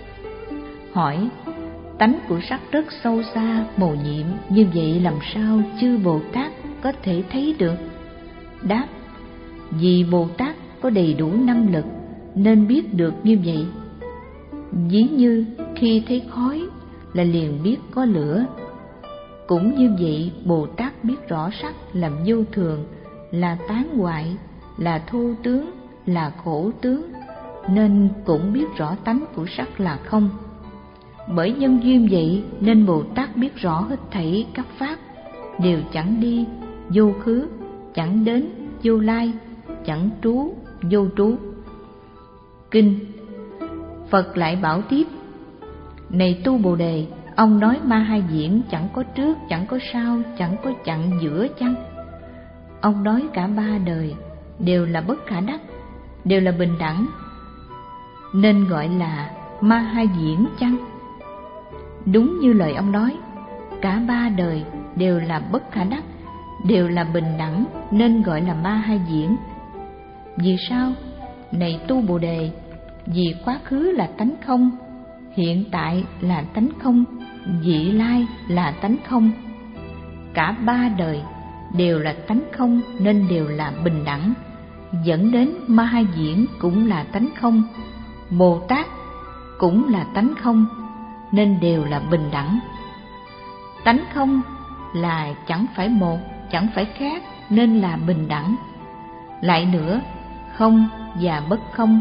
Hỏi: tánh của sắc rất sâu xa, mầu nhiệm, như vậy làm sao chư Bồ Tát có thể thấy được? Đáp: vì Bồ Tát có đầy đủ năng lực nên biết được như vậy. Ví như khi thấy khói là liền biết có lửa. Cũng như vậy, Bồ Tát biết rõ sắc là vô thường, là tán hoại, là thô tướng, là khổ tướng, nên cũng biết rõ tánh của sắc là không. Bởi nhân duyên vậy nên Bồ Tát biết rõ hết thảy các pháp đều chẳng đi, vô khứ, chẳng đến, vô lai, chẳng trú, vô trú. Kinh. Phật lại bảo tiếp: Này tu Bồ Đề, ông nói ma hai diễn chẳng có trước, chẳng có sau, chẳng có chặn giữa chăng? Ông nói cả ba đời đều là bất khả đắc, đều là bình đẳng, nên gọi là ma hai diễn chăng? Đúng như lời ông nói, cả ba đời đều là bất khả đắc, đều là bình đẳng, nên gọi là ma hai diễn. Vì sao? Này tu Bồ Đề, vì quá khứ là tánh không, hiện tại là tánh không, vị lai là tánh không. Cả ba đời đều là tánh không nên đều là bình đẳng, dẫn đến ma hai diễn cũng là tánh không, Bồ Tát cũng là tánh không nên đều là bình đẳng. Tánh không là chẳng phải một, chẳng phải khác nên là bình đẳng. Lại nữa, không và bất không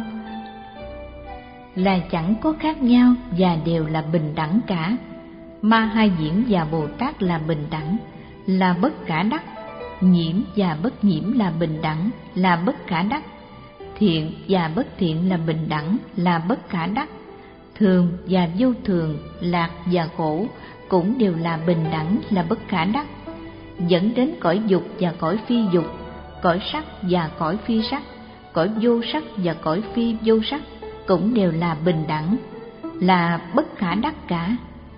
là chẳng có khác nhau và đều là bình đẳng cả. Ma hai diễn và Bồ Tát là bình đẳng, là bất khả đắc. Nhiễm và bất nhiễm là bình đẳng, là bất khả đắc. Thiện và bất thiện là bình đẳng, là bất khả đắc. Thường và vô thường, lạc và khổ cũng đều là bình đẳng, là bất khả đắc. Dẫn đến cõi dục và cõi phi dục, cõi sắc và cõi phi sắc, cõi vô sắc và cõi phi vô sắc cũng đều là bình đẳng, là bất khả đắc cả.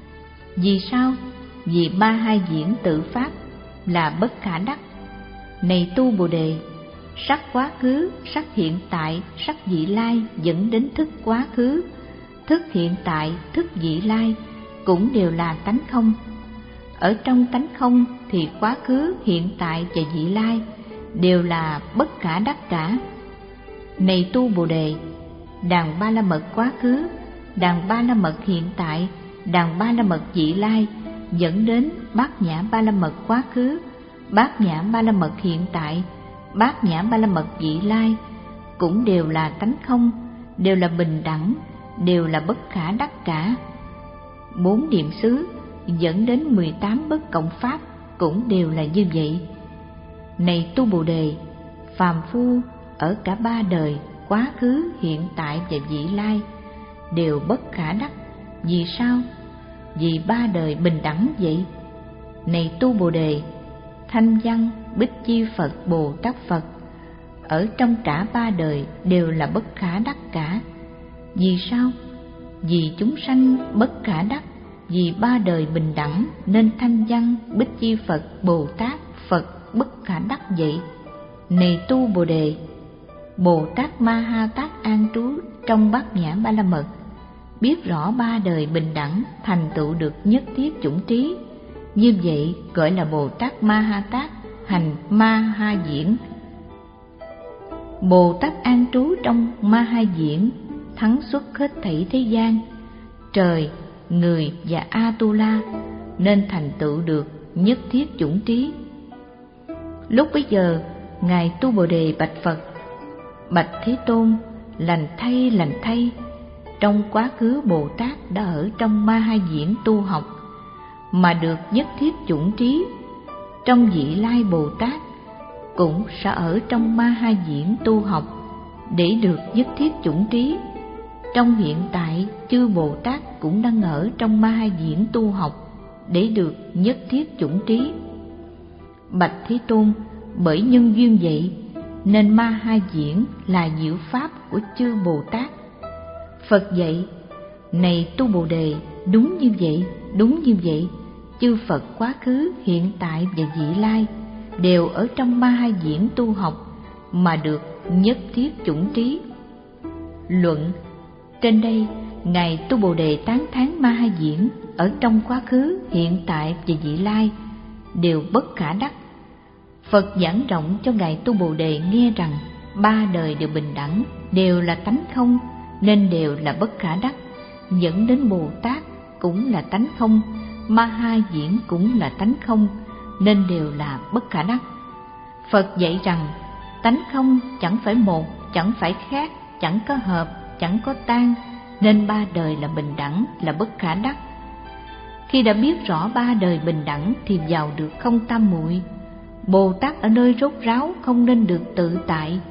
Vì sao? Vì ba hai diễn tự pháp là bất khả đắc. Này tu Bồ Đề, sắc quá khứ, sắc hiện tại, sắc vị lai dẫn đến thức quá khứ, thức hiện tại, thức vị lai cũng đều là tánh không. Ở trong tánh không thì quá khứ, hiện tại và vị lai đều là bất khả đắc cả. Này tu Bồ Đề, đàn ba la mật quá khứ, đàn ba la mật hiện tại, đàn ba la mật vị lai dẫn đến bát nhã ba la mật quá khứ, bát nhã ba la mật hiện tại, bát nhã ba la mật vị lai cũng đều là tánh không, đều là bình đẳng, đều là bất khả đắc cả. Bốn niệm xứ dẫn đến mười tám bất cộng pháp cũng đều là như vậy. Này tu Bồ Đề, phàm phu ở cả ba đời, quá khứ, hiện tại và vị lai đều bất khả đắc. Vì sao? Vì ba đời bình đẳng vậy. Này tu Bồ Đề, Thanh Văn, Bích Chi Phật, Bồ Tát Phật ở trong cả ba đời đều là bất khả đắc cả. Vì sao? Vì chúng sanh bất khả đắc, vì ba đời bình đẳng nên Thanh Văn, Bích Chi Phật, Bồ Tát Phật bất khả đắc vậy. Này tu Bồ Đề, Bồ Tát Ma Ha Tát an trú trong bát nhã ba la mật, biết rõ ba đời bình đẳng, thành tựu được nhất thiết chủng trí. Như vậy gọi là Bồ Tát Ma Ha Tát hành Ma Ha Diễn. Bồ Tát an trú trong Ma Ha Diễn thắng xuất hết thảy thế gian, trời, người và A-tu-la, nên thành tựu được nhất thiết chủng trí. Lúc bấy giờ, Ngài tu Bồ Đề bạch Phật: Bạch Thế Tôn, lành thay lành thay, trong quá khứ Bồ Tát đã ở trong Ma Ha Diễn tu học mà được nhất thiết chủng trí, trong vị lai Bồ Tát cũng sẽ ở trong Ma Ha Diễn tu học để được nhất thiết chủng trí. Trong hiện tại chư Bồ Tát cũng đang ở trong Ma Ha Diễn tu học để được nhất thiết chủng trí. Bạch Thế Tôn, bởi nhân duyên vậy nên Ma Ha Diễn là diệu pháp của chư Bồ Tát. Phật dạy: Này tu Bồ Đề, đúng như vậy, đúng như vậy, chư Phật quá khứ, hiện tại và vị lai đều ở trong Ma Ha Diễn tu học mà được nhất thiết chủng trí. Luận: trên đây Ngài tu Bồ Đề tán thán Ma Ha Diễn ở trong quá khứ, hiện tại và vị lai đều bất khả đắc. Phật giảng rộng cho Ngài tu Bồ Đề nghe rằng ba đời đều bình đẳng, đều là tánh không nên đều là bất khả đắc, dẫn đến Bồ Tát cũng là tánh không, Ma Ha Diễn cũng là tánh không nên đều là bất khả đắc. Phật dạy rằng tánh không chẳng phải một, chẳng phải khác, chẳng có hợp, chẳng có tan, nên ba đời là bình đẳng, là bất khả đắc. Khi đã biết rõ ba đời bình đẳng thì vào được không tam muội, Bồ Tát ở nơi rốt ráo không nên được tự tại.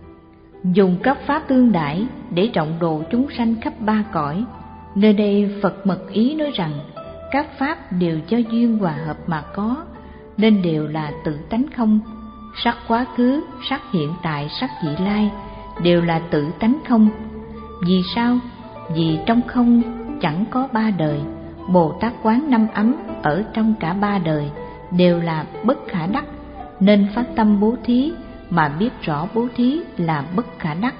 Dùng các pháp tương đãi để trọng độ chúng sanh khắp ba cõi. Nơi đây Phật mật ý nói rằng các pháp đều do duyên hòa hợp mà có, nên đều là tự tánh không. Sắc quá khứ, sắc hiện tại, sắc vị lai đều là tự tánh không. Vì sao? Vì trong không chẳng có ba đời. Bồ Tát quán năm ấm ở trong cả ba đời đều là bất khả đắc, nên phát tâm bố thí mà biết rõ bố thí là bất khả đắc.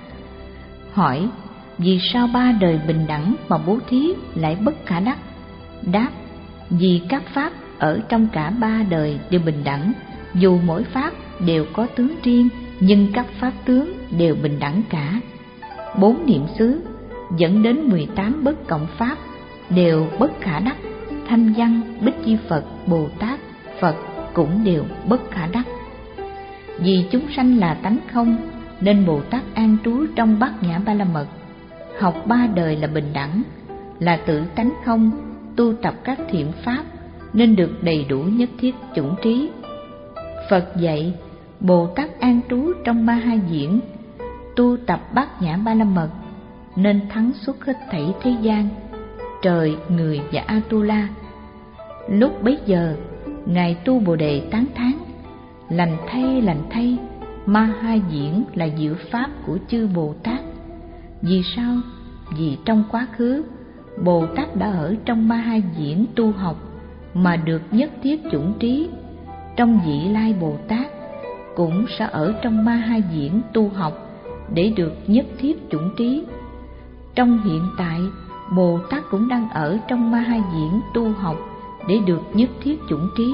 Hỏi: vì sao ba đời bình đẳng mà bố thí lại bất khả đắc? Đáp: vì các pháp ở trong cả ba đời đều bình đẳng, dù mỗi pháp đều có tướng riêng, nhưng các pháp tướng đều bình đẳng cả. Bốn niệm xứ dẫn đến mười tám bất cộng pháp đều bất khả đắc. Thanh văn, Bích Chi Phật, Bồ Tát, Phật cũng đều bất khả đắc. Vì chúng sanh là tánh không, nên Bồ Tát an trú trong Bát Nhã Ba La Mật. Học ba đời là bình đẳng, là tự tánh không, tu tập các thiện pháp nên được đầy đủ nhất thiết chủng trí. Phật dạy Bồ Tát an trú trong Ma Ha Diễn, tu tập Bát Nhã Ba La Mật nên thắng xuất hết thảy thế gian, trời, người và Atula. Lúc bấy giờ ngài Tu Bồ Đề tán thán: lành thay, lành thay, Ma Ha Diễn là diệu pháp của chư Bồ Tát. Vì sao? Vì trong quá khứ Bồ Tát đã ở trong Ma Ha Diễn tu học mà được nhất thiết chủng trí. Trong vị lai Bồ Tát cũng sẽ ở trong Ma Ha Diễn tu học để được nhất thiết chủng trí. Trong hiện tại Bồ Tát cũng đang ở trong Ma Ha Diễn tu học để được nhất thiết chủng trí.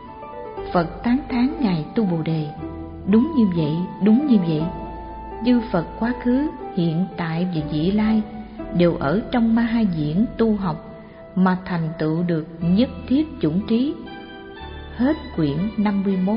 Phật tán thán ngài Tu Bồ Đề: đúng như vậy, đúng như vậy. Chư Phật quá khứ, hiện tại và vị lai đều ở trong Ma Ha Diễn tu học mà thành tựu được nhất thiết chủng trí. Hết quyển năm mươi mốt.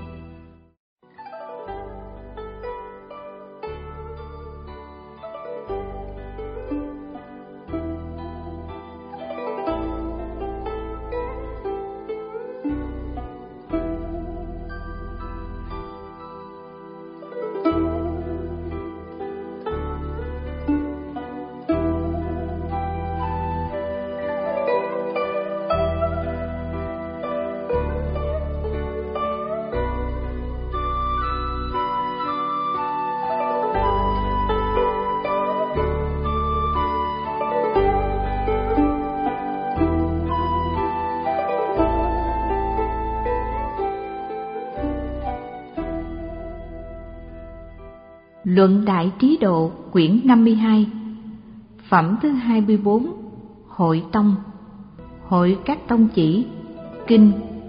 Luận Đại Trí Độ quyển năm mươi hai. Phẩm thứ hai mươi bốn. Hội tông. Hội các tông chỉ. Kinh.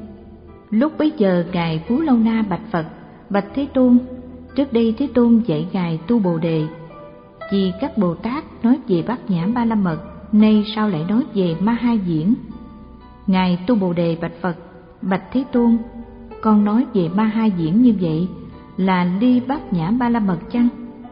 Lúc bấy giờ ngài Phú Lâu Na bạch Phật: bạch Thế Tôn, trước đây Thế Tôn dạy ngài Tu Bồ Đề vì các Bồ Tát nói về Bát Nhã Ba La Mật, nay sao lại nói về Ma Ha Diễn? Ngài Tu Bồ Đề bạch Phật: bạch Thế Tôn, con nói về Ma Ha Diễn như vậy là ly Bát Nhã Ba La Mật chăng?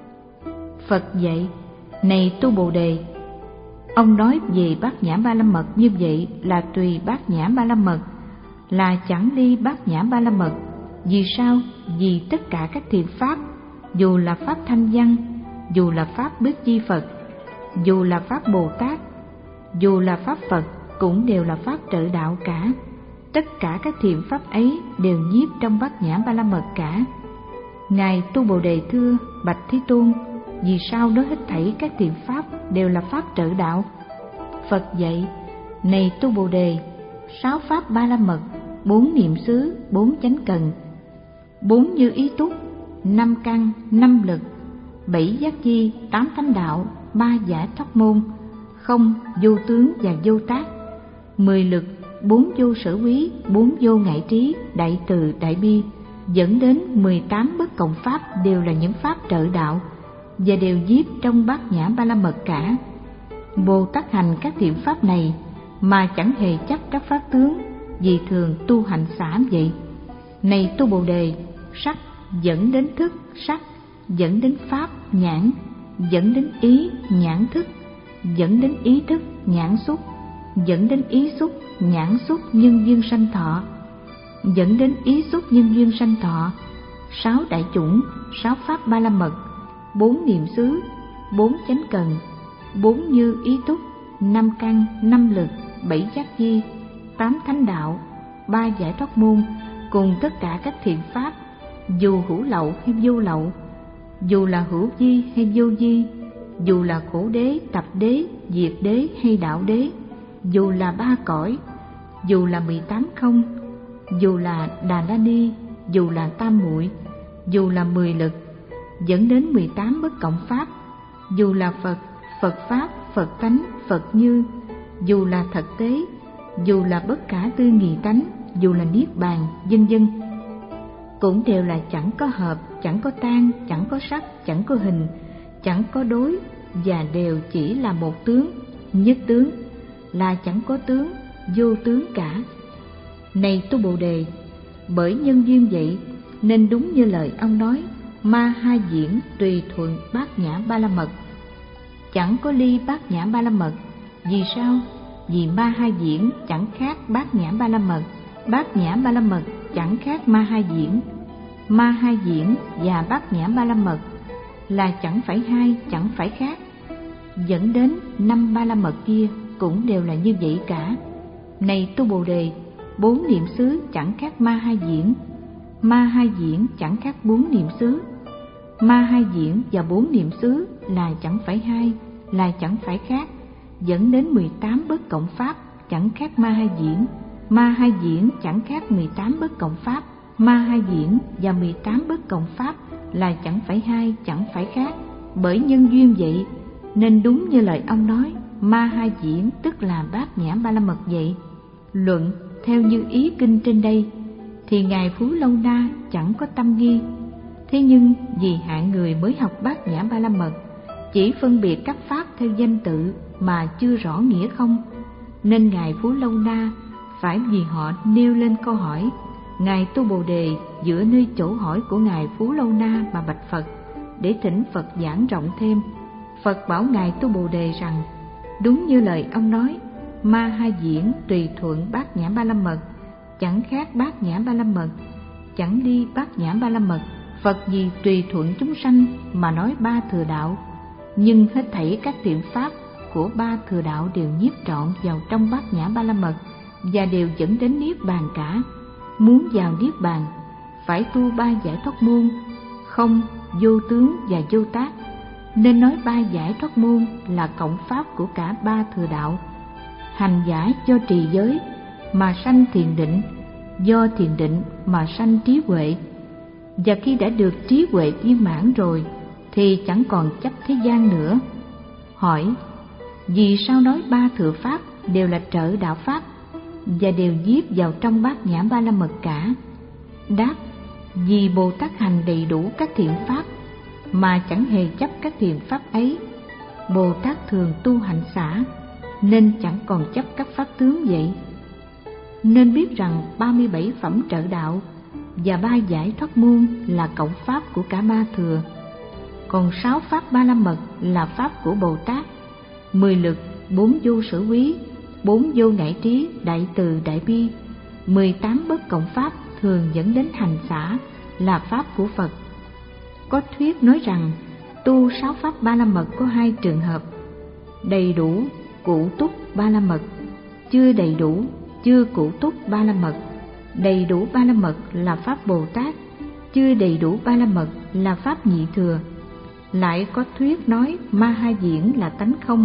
Phật dạy: này Tu Bồ Đề, ông nói về Bát Nhã Ba La Mật như vậy là tùy Bát Nhã Ba La Mật, là chẳng ly Bát Nhã Ba La Mật. Vì sao? Vì tất cả các thiện pháp, dù là pháp thanh văn, dù là pháp Bích Chi Phật, dù là pháp Bồ Tát, dù là pháp Phật, cũng đều là pháp trợ đạo cả. Tất cả các thiện pháp ấy đều nhiếp trong Bát Nhã Ba La Mật cả. Ngài Tu Bồ Đề thưa: bạch Thế Tôn, vì sao nói hết thảy các thiện pháp đều là pháp trợ đạo? Phật dạy: này Tu Bồ Đề, sáu pháp Ba La Mật, bốn niệm xứ, bốn chánh cần, bốn như ý túc, năm căn, năm lực, bảy giác chi, tám thánh đạo, ba giải thoát môn, không, vô tướng và vô tác, mười lực, bốn vô sở quý, bốn vô ngại trí, đại từ, đại bi, dẫn đến mười tám bất cộng pháp đều là những pháp trợ đạo và đều nhiếp trong Bát Nhã Ba La Mật cả. Bồ Tát hành các thiện pháp này mà chẳng hề chấp các pháp tướng, vì thường tu hành xả vậy. Này Tu Bồ Đề, sắc dẫn đến thức, sắc dẫn đến pháp, nhãn dẫn đến ý, nhãn thức dẫn đến ý thức, nhãn xúc dẫn đến ý xúc, nhãn xúc nhân duyên sanh thọ. dẫn đến ý xúc nhân duyên sanh thọ, sáu đại chủng, sáu pháp ba la mật, bốn niệm xứ, bốn chánh cần, bốn như ý túc, năm căn, năm lực, bảy giác chi, tám thánh đạo, ba giải thoát môn, cùng tất cả các thiện pháp, dù hữu lậu hay vô lậu, dù là hữu vi hay vô vi, dù là khổ đế, tập đế, diệt đế hay đạo đế, dù là ba cõi, dù là mười tám không, dù là Đà La Ni, dù là tam muội, dù là mười lực, dẫn đến mười tám bất cộng pháp, dù là Phật, Phật pháp, Phật tánh, Phật như, dù là thật tế, dù là bất khả tư nghị tánh, dù là niết bàn, vân vân, cũng đều là chẳng có hợp, chẳng có tan, chẳng có sắc, chẳng có hình, chẳng có đối, và đều chỉ là một tướng, nhất tướng, là chẳng có tướng, vô tướng cả. Này tu Bồ Đề, bởi nhân duyên vậy nên đúng như lời ông nói, ma ha diễn tùy thuận bát nhã ba la mật, chẳng có ly bát nhã ba la mật. Vì sao? Vì ma ha diễn chẳng khác bát nhã ba la mật, bát nhã ba la mật chẳng khác ma ha diễn. Ma ha diễn và bát nhã ba la mật là chẳng phải hai, chẳng phải khác, dẫn đến năm ba la mật kia cũng đều là như vậy cả. Này tu Bồ Đề, bốn niệm xứ chẳng khác ma ha diễn, ma ha diễn chẳng khác bốn niệm xứ. Ma ha diễn và bốn niệm xứ là chẳng phải hai, là chẳng phải khác, dẫn đến mười tám bất cộng pháp, chẳng khác ma ha diễn. Ma ha diễn chẳng khác mười tám bất cộng pháp, ma ha diễn và mười tám bất cộng pháp là chẳng phải hai, chẳng phải khác. Bởi nhân duyên vậy nên đúng như lời ông nói, ma ha diễn tức là bát nhã ba la mật vậy. Luận theo như ý kinh trên đây thì ngài Phú Lâu Na chẳng có tâm nghi. Thế nhưng vì hạng người mới học bát nhã ba la mật, chỉ phân biệt các pháp theo danh tự mà chưa rõ nghĩa không, nên ngài Phú Lâu Na phải vì họ nêu lên câu hỏi. Ngài tu Bồ Đề dựa nơi chỗ hỏi của ngài Phú Lâu Na mà bạch Phật, để thỉnh Phật giảng rộng thêm. Phật bảo ngài tu Bồ Đề rằng, đúng như lời ông nói, ma ha diễn tùy thuận bát nhã ba la mật, chẳng khác bát nhã ba la mật, chẳng đi bát nhã ba la mật. Phật vì tùy thuận chúng sanh mà nói ba thừa đạo, nhưng hết thảy các thiện pháp của ba thừa đạo đều nhiếp trọn vào trong bát nhã ba la mật và đều dẫn đến niết bàn cả. Muốn vào niết bàn phải tu ba giải thoát môn, không, vô tướng và vô tác, nên nói ba giải thoát môn là cộng pháp của cả ba thừa đạo. Hành giả do trì giới mà sanh thiền định, do thiền định mà sanh trí huệ, và khi đã được trí huệ viên mãn rồi thì chẳng còn chấp thế gian nữa. Hỏi, vì sao nói ba thừa pháp đều là trợ đạo pháp và đều nhiếp vào trong bát nhã ba la mật cả? Đáp, vì Bồ Tát hành đầy đủ các thiện pháp mà chẳng hề chấp các thiện pháp ấy. Bồ Tát thường tu hạnh xả nên chẳng còn chấp các pháp tướng vậy. Nên biết rằng ba mươi bảy phẩm trợ đạo và ba giải thoát môn là cộng pháp của cả ba thừa. Còn sáu pháp ba la mật là pháp của Bồ Tát, mười lực, bốn vô sở quý, bốn vô ngại trí, đại từ, đại bi, mười tám bất cộng pháp thường dẫn đến hành xả là pháp của Phật. Có thuyết nói rằng tu sáu pháp ba la mật có hai trường hợp: đầy đủ cụ túc ba la mật, chưa đầy đủ chưa cụ túc ba la mật. Đầy đủ ba la mật là pháp Bồ Tát, chưa đầy đủ ba la mật là pháp nhị thừa. Lại có thuyết nói ma ha diễn là tánh không,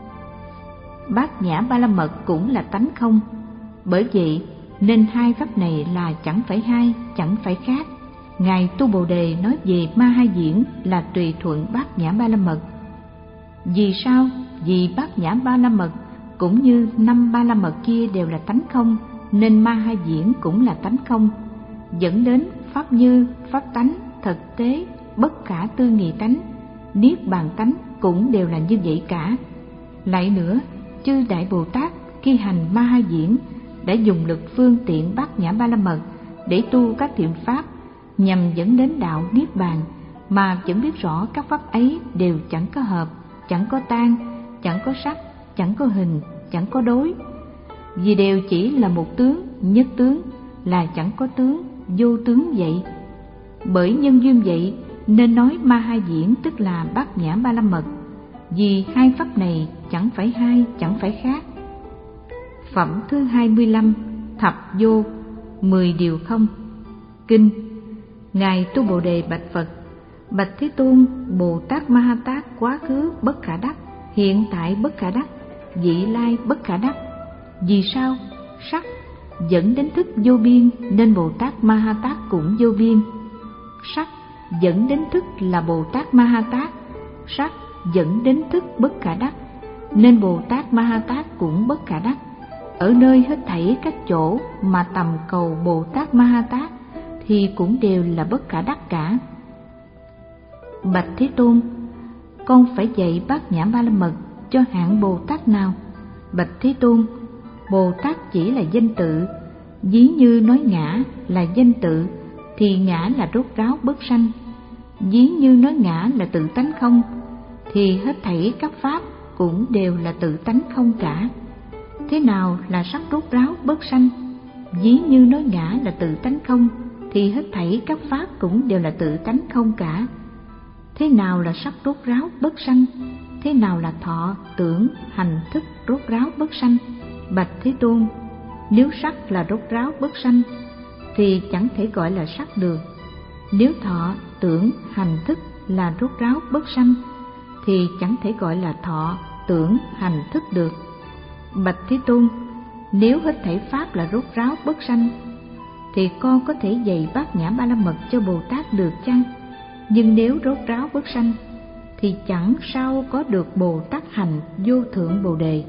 bát nhã ba la mật cũng là tánh không. Bởi vậy nên hai pháp này là chẳng phải hai, chẳng phải khác. Ngài tu Bồ Đề nói về ma ha diễn là tùy thuận bát nhã ba la mật. Vì sao? Vì bát nhã ba la mật cũng như năm ba la mật kia đều là tánh không, nên ma ha diễn cũng là tánh không, dẫn đến pháp như, pháp tánh, thực tế, bất khả tư nghị tánh, niết bàn tánh cũng đều là như vậy cả. Lại nữa, chư Đại Bồ Tát khi hành ma ha diễn đã dùng lực phương tiện bát nhã ba la mật để tu các thiện pháp nhằm dẫn đến đạo niết bàn, mà vẫn biết rõ các pháp ấy đều chẳng có hợp, chẳng có tan, chẳng có sắc, chẳng có hình, chẳng có đối, vì đều chỉ là một tướng, nhất tướng, là chẳng có tướng, vô tướng vậy. Bởi nhân duyên vậy nên nói ma hai diễn tức là bát nhã ba la mật, vì hai pháp này chẳng phải hai, chẳng phải khác. Phẩm thứ hai mươi lăm, thập vô, mười điều không. Kinh. Ngài Tu Bồ Đề bạch Phật: Bạch Thế Tôn, Bồ Tát Ma Ha Tát quá khứ bất khả đắc, hiện tại bất khả đắc, vị lai bất khả đắc. Vì sao? Sắc dẫn đến thức vô biên nên Bồ Tát Ma Ha Tát cũng vô biên. Sắc dẫn đến thức là Bồ Tát Ma Ha Tát. Sắc dẫn đến thức bất khả đắc nên Bồ Tát Ma Ha Tát cũng bất khả đắc. Ở nơi hết thảy các chỗ mà tầm cầu Bồ Tát Ma Ha Tát thì cũng đều là bất khả đắc cả. Bạch Thế Tôn, con phải dạy bát nhã ba la mật cho hạng Bồ Tát nào? Bạch Thế Tôn, Bồ Tát chỉ là danh tự. Ví như nói ngã là danh tự thì ngã là rốt ráo bất sanh. Ví như nói ngã là tự tánh không thì hết thảy các pháp cũng đều là tự tánh không cả. Thế nào là sắc rốt ráo bất sanh? Ví như nói ngã là tự tánh không thì hết thảy các pháp cũng đều là tự tánh không cả. Thế nào là sắc rốt ráo bất sanh? Thế nào là thọ, tưởng, hành, thức rốt ráo bất sanh? Bạch Thế Tôn, nếu sắc là rốt ráo bất sanh thì chẳng thể gọi là sắc được. Nếu thọ, tưởng, hành, thức là rốt ráo bất sanh thì chẳng thể gọi là thọ, tưởng, hành, thức được. Bạch Thế Tôn, nếu hết thảy pháp là rốt ráo bất sanh thì con có thể dạy bát nhã ba la mật cho Bồ Tát được chăng? Nhưng nếu rốt ráo bất sanh thì chẳng sao có được Bồ Tát hành vô thượng Bồ Đề.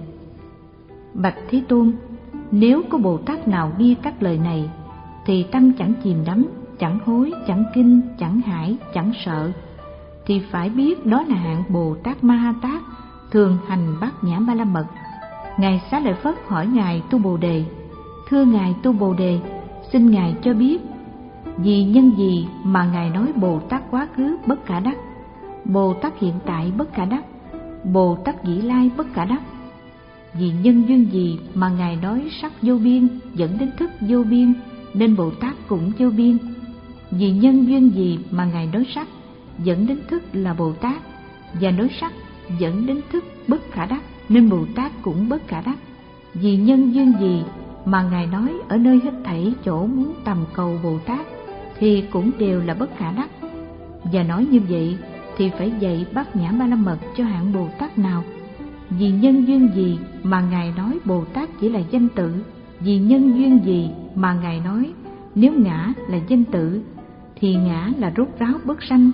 Bạch Thế Tôn, nếu có Bồ Tát nào nghe các lời này thì tâm chẳng chìm đắm, chẳng hối, chẳng kinh, chẳng hải, chẳng sợ, thì phải biết đó là hạng Bồ Tát Ma Ha Tát thường hành bát nhã ba la mật. Ngài Xá Lợi Phất hỏi Ngài Tu Bồ Đề: Thưa Ngài Tu Bồ Đề, xin Ngài cho biết vì nhân gì mà Ngài nói Bồ Tát quá khứ bất khả đắc, Bồ Tát hiện tại bất khả đắc, Bồ Tát vĩ lai bất khả đắc? Vì nhân duyên gì mà Ngài nói sắc vô biên dẫn đến thức vô biên nên Bồ Tát cũng vô biên? Vì nhân duyên gì mà Ngài nói sắc dẫn đến thức là Bồ Tát, và nói sắc dẫn đến thức bất khả đắc nên Bồ Tát cũng bất khả đắc? Vì nhân duyên gì mà Ngài nói ở nơi hết thảy chỗ muốn tầm cầu Bồ Tát thì cũng đều là bất khả đắc? Và nói như vậy thì phải dạy bát nhã ba la mật cho hạng Bồ Tát nào? Vì nhân duyên gì mà Ngài nói Bồ Tát chỉ là danh tự? Vì nhân duyên gì mà Ngài nói nếu ngã là danh tự thì ngã là rốt ráo bất sanh?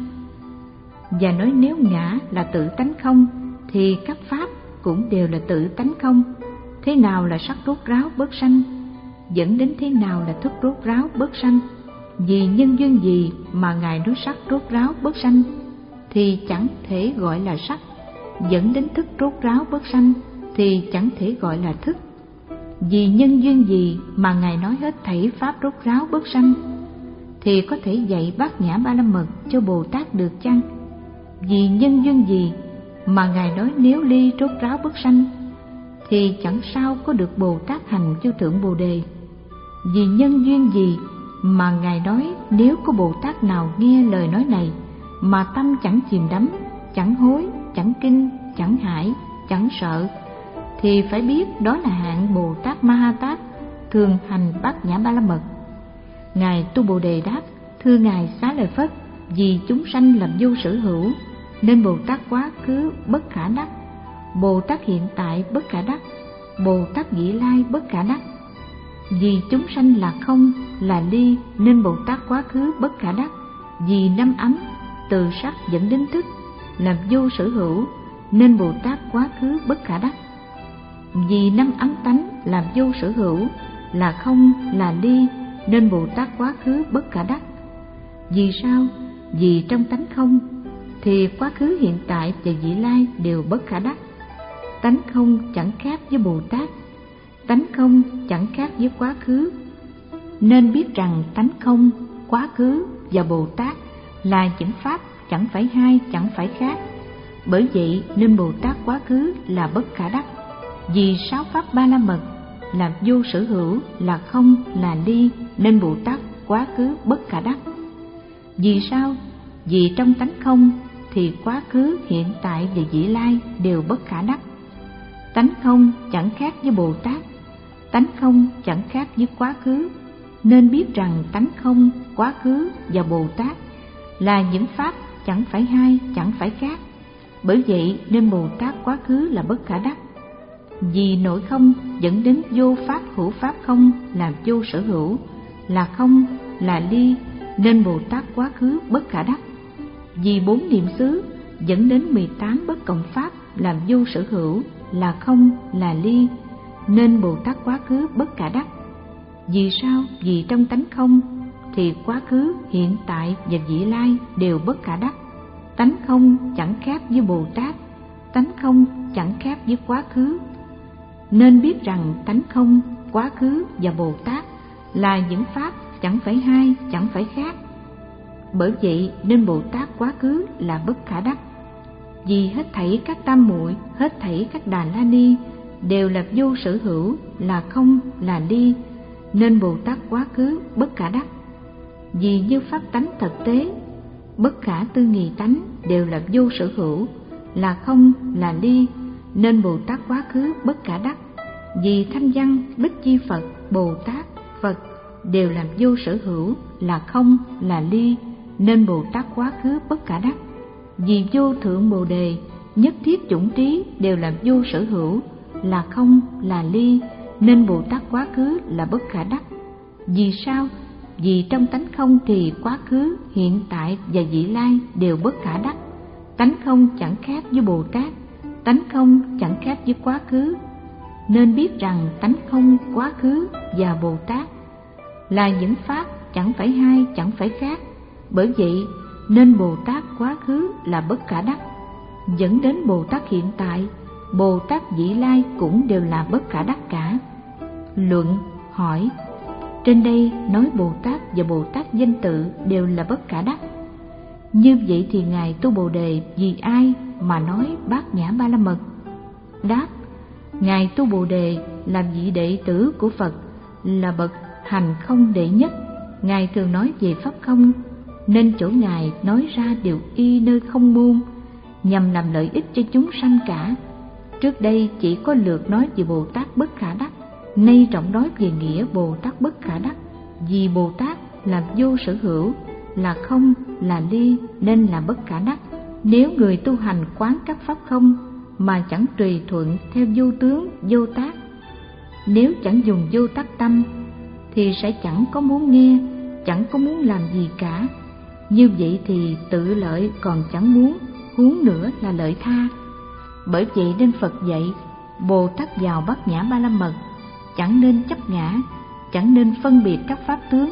Và nói nếu ngã là tự tánh không thì các pháp cũng đều là tự tánh không? Thế nào là sắc rốt ráo bất sanh? Dẫn đến thế nào là thức rốt ráo bất sanh? Vì nhân duyên gì mà Ngài nói sắc rốt ráo bất sanh thì chẳng thể gọi là sắc, dẫn đến thức rốt ráo bất sanh thì chẳng thể gọi là thức? Vì nhân duyên gì mà Ngài nói hết thảy pháp rốt ráo bất sanh thì có thể dạy bát nhã ba la mật cho Bồ Tát được chăng? Vì nhân duyên gì mà Ngài nói nếu ly rốt ráo bất sanh thì chẳng sao có được Bồ Tát hành vô thượng Bồ Đề? Vì nhân duyên gì mà Ngài nói nếu có Bồ Tát nào nghe lời nói này mà tâm chẳng chìm đắm, chẳng hối, chẳng kinh, chẳng hải, chẳng sợ, thì phải biết đó là hạng Bồ Tát Ma Ha Tát thường hành bát nhã ba la mật. Ngài Tu Bồ Đề đáp: Thưa Ngài Xá Lợi Phất, vì chúng sanh làm vô sở hữu nên Bồ Tát quá khứ bất khả đắc, Bồ Tát hiện tại bất khả đắc, Bồ Tát vị lai bất khả đắc. Vì chúng sanh là không, là ly nên Bồ Tát quá khứ bất khả đắc. Vì năm ấm từ sắc dẫn đến thức làm vô sở hữu nên Bồ Tát quá khứ bất khả đắc. Vì năm ấm tánh làm vô sở hữu là không, là ly nên Bồ Tát quá khứ bất khả đắc. Vì sao? Vì trong tánh không thì quá khứ, hiện tại và vị lai đều bất khả đắc. Tánh không chẳng khác với Bồ Tát, tánh không chẳng khác với quá khứ, nên biết rằng tánh không, quá khứ và Bồ Tát là những pháp chẳng phải hai, chẳng phải khác. Bởi vậy nên Bồ Tát quá khứ là bất khả đắc. Vì sáu pháp ba la mật là vô sở hữu, là không, là ly nên Bồ Tát quá khứ bất khả đắc. Vì sao? Vì trong tánh không thì quá khứ, hiện tại và vị lai đều bất khả đắc. Tánh không chẳng khác với Bồ Tát, tánh không chẳng khác với quá khứ, nên biết rằng tánh không, quá khứ và Bồ Tát là những pháp chẳng phải hai, chẳng phải khác. Bởi vậy nên Bồ Tát quá khứ là bất khả đắc. Vì nội không dẫn đến vô pháp hữu pháp không là vô sở hữu, là không, là ly, nên Bồ Tát quá khứ bất khả đắc. Vì bốn niệm xứ dẫn đến mười tám bất cộng pháp làm vô sở hữu, là không, là ly, nên Bồ Tát quá khứ bất khả đắc. Vì sao? Vì trong tánh không thì quá khứ, hiện tại và vị lai đều bất khả đắc. Tánh không chẳng khác với Bồ Tát, tánh không chẳng khác với quá khứ, nên biết rằng tánh không, quá khứ và Bồ Tát là những pháp chẳng phải hai, chẳng phải khác. Bởi vậy nên Bồ Tát quá khứ là bất khả đắc. Vì hết thảy các tam muội, hết thảy các Đà La Ni đều là vô sở hữu, là không, là ly, nên Bồ Tát quá khứ bất khả đắc. Vì như pháp tánh thực tế, bất khả tư nghị tánh đều là vô sở hữu, là không, là ly, nên Bồ Tát quá khứ bất khả đắc. Vì thanh văn, Bích Chi Phật, Bồ Tát, Phật đều làm vô sở hữu, là không, là ly, nên Bồ Tát quá khứ bất khả đắc. Vì vô thượng Bồ Đề, nhất thiết chủng trí đều làm vô sở hữu, là không, là ly, nên Bồ Tát quá khứ là bất khả đắc. Vì sao? Vì trong tánh không thì quá khứ, hiện tại và vị lai đều bất khả đắc. Tánh không chẳng khác với Bồ Tát, tánh không chẳng khác với quá khứ, nên biết rằng tánh không, quá khứ và Bồ Tát là những pháp chẳng phải hai, chẳng phải khác. Bởi vậy nên Bồ Tát quá khứ là bất khả đắc, dẫn đến Bồ Tát hiện tại, Bồ Tát vị lai cũng đều là bất khả đắc cả. Luận hỏi: trên đây nói Bồ Tát và Bồ Tát danh tự đều là bất khả đắc. Như vậy thì Ngài Tu Bồ Đề vì ai mà nói Bát Nhã Ba La Mật? Đáp: Ngài Tu Bồ Đề là vị đệ tử của Phật, là bậc hành không đệ nhất. Ngài thường nói về pháp không, nên chỗ Ngài nói ra đều y nơi không môn, nhằm làm lợi ích cho chúng sanh cả. Trước đây chỉ có lượt nói về Bồ Tát bất khả đắc, nay trọng nói về nghĩa Bồ Tát bất khả đắc. Vì Bồ Tát là vô sở hữu, là không, là ly, nên là bất khả đắc. Nếu người tu hành quán các pháp không mà chẳng tùy thuận theo vô tướng, vô tác, nếu chẳng dùng vô tác tâm thì sẽ chẳng có muốn nghe, chẳng có muốn làm gì cả. Như vậy thì tự lợi còn chẳng muốn, huống nữa là lợi tha. Bởi vậy nên Phật dạy Bồ Tát vào Bát Nhã Ba La Mật chẳng nên chấp ngã, chẳng nên phân biệt các pháp tướng.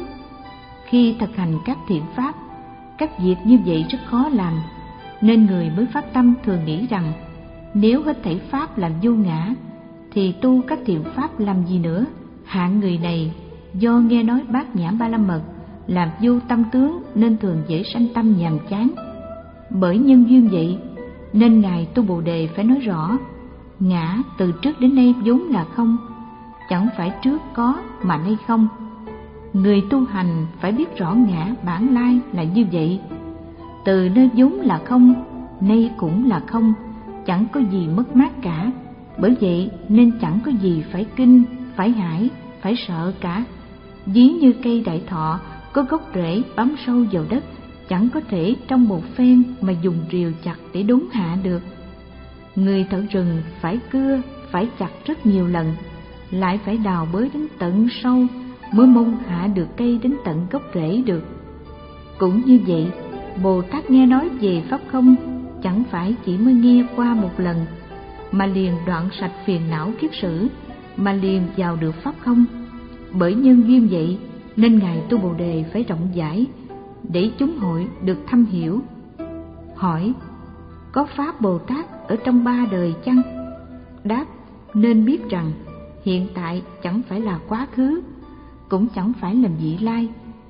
Khi thực hành các thiện pháp, các việc như vậy rất khó làm, nên người mới phát tâm thường nghĩ rằng nếu hết thảy pháp làm vô ngã thì tu các thiện pháp làm gì nữa. Hạng người này do nghe nói Bát Nhã Ba La Mật làm vô tâm tướng nên thường dễ sanh tâm nhàm chán. Bởi nhân duyên vậy nên Ngài Tu Bồ Đề phải nói rõ: ngã từ trước đến nay vốn là không, chẳng phải trước có mà nay không. Người tu hành phải biết rõ ngã bản lai là như vậy, từ nơi vốn là không, nay cũng là không, chẳng có gì mất mát cả. Bởi vậy nên chẳng có gì phải kinh, phải hãi, phải sợ cả. Ví như cây đại thọ có gốc rễ bám sâu vào đất, chẳng có thể trong một phen mà dùng rìu chặt để đốn hạ được. Người thợ rừng phải cưa, phải chặt rất nhiều lần, lại phải đào bới đến tận sâu mới mong hạ được cây đến tận gốc rễ được. Cũng như vậy, Bồ Tát nghe nói về pháp không chẳng phải chỉ mới nghe qua một lần mà liền đoạn sạch phiền não kiết sử, mà liền vào được pháp không. Bởi nhân duyên vậy nên Ngài Tu Bồ Đề phải rộng giải để chúng hội được thâm hiểu. Hỏi: có pháp Bồ Tát ở trong ba đời chăng? Đáp: nên biết rằng hiện tại chẳng phải là quá khứ, cũng chẳng phải là vị lai.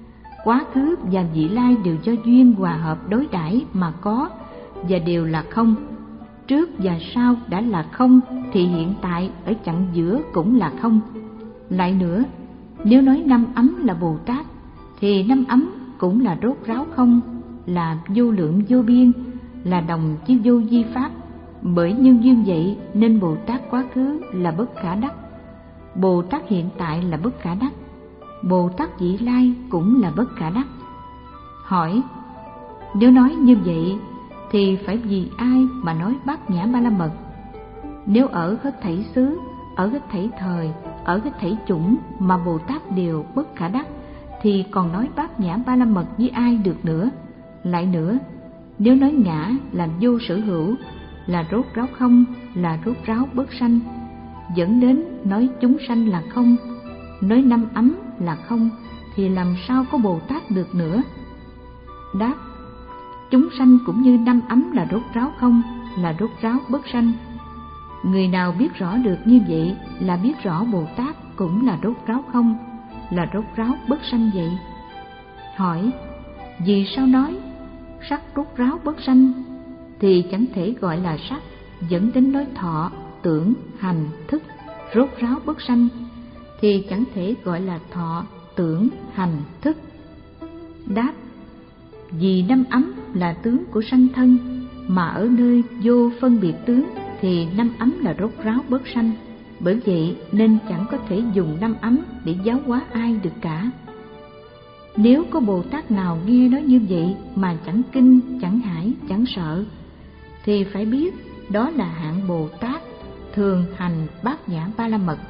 Quá khứ và vị lai đều do duyên hòa hợp đối đãi mà có, và đều là không. Trước và sau đã là không thì hiện tại ở chặng giữa cũng là không. Lại nữa, Nếu nói năm ấm là Bồ Tát, thì năm ấm cũng là rốt ráo không, là vô lượng vô biên, là đồng chi vô di pháp. Bởi nhân duyên vậy nên Bồ Tát quá khứ là bất khả đắc, Bồ Tát hiện tại là bất khả đắc, Bồ Tát vị lai cũng là bất khả đắc. Hỏi: nếu nói như vậy thì phải vì ai mà nói Bát Nhã Ba La Mật? Nếu ở hết thảy xứ, ở hết thảy thời, ở hết thảy chủng mà Bồ Tát đều bất khả đắc, thì còn nói Bát Nhã Ba La Mật với ai được nữa? Lại nữa, nếu nói ngã là vô sở hữu, là rốt ráo không, là rốt ráo bất sanh, dẫn đến nói chúng sanh là không, nói năm ấm là không, thì làm sao có Bồ Tát được nữa? Đáp: chúng sanh cũng như năm ấm là rốt ráo không, là rốt ráo bất sanh. Người nào biết rõ được như vậy là biết rõ Bồ Tát cũng là rốt ráo không, là rốt ráo bất sanh vậy. Hỏi: vì sao nói sắc rốt ráo bất sanh thì chẳng thể gọi là sắc, dẫn đến nói thọ, tưởng, hành, thức rốt ráo bất sanh thì chẳng thể gọi là thọ, tưởng, hành, thức? Đáp: vì năm ấm là tướng của sanh thân, mà ở nơi vô phân biệt tướng thì năm ấm là rốt ráo bất sanh. Bởi vậy nên chẳng có thể dùng năm ấm để giáo hóa ai được cả. Nếu có Bồ Tát nào nghe nói như vậy mà chẳng kinh, chẳng hải, chẳng sợ, thì phải biết đó là hạng Bồ Tát thường hành Bát Nhã Ba La Mật.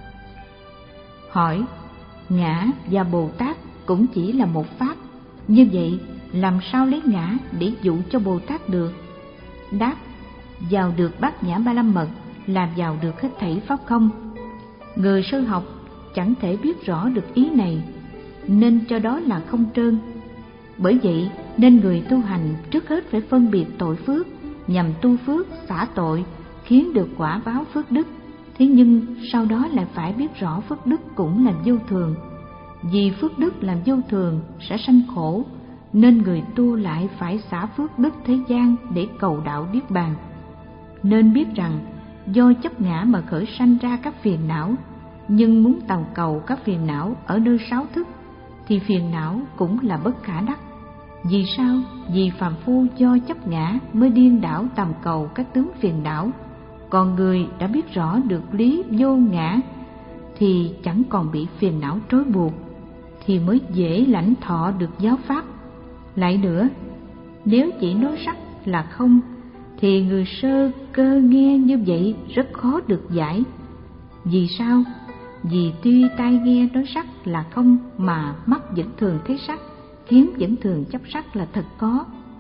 Hỏi: ngã và Bồ Tát cũng chỉ là một pháp, như vậy làm sao lấy ngã để dụ cho Bồ Tát được? Đáp: vào được Bát Nhã Ba La Mật là vào được hết thảy pháp không. Người sơ học chẳng thể biết rõ được ý này, nên cho đó là không trơn. Bởi vậy nên người tu hành trước hết phải phân biệt tội phước, nhằm tu phước xả tội, khiến được quả báo phước đức. Thế nhưng sau đó lại phải biết rõ phước đức cũng là vô thường. Vì phước đức là vô thường sẽ sanh khổ, nên người tu lại phải xả phước đức thế gian để cầu đạo niết bàn. Nên biết rằng do chấp ngã mà khởi sanh ra các phiền não, nhưng muốn tàu cầu các phiền não ở nơi sáu thức thì phiền não cũng là bất khả đắc. Vì sao? Vì phàm phu do chấp ngã mới điên đảo tầm cầu các tướng phiền não, còn người đã biết rõ được lý vô ngã thì chẳng còn bị phiền não trói buộc, thì mới dễ lãnh thọ được giáo pháp. Lại nữa, nếu chỉ nói sắc là không thì người sơ cơ nghe như vậy rất khó được giải. Vì sao? Vì tuy tai nghe nói sắc là không mà mắt vẫn thường thấy sắc, khiến vẫn thường chấp sắc là thật có.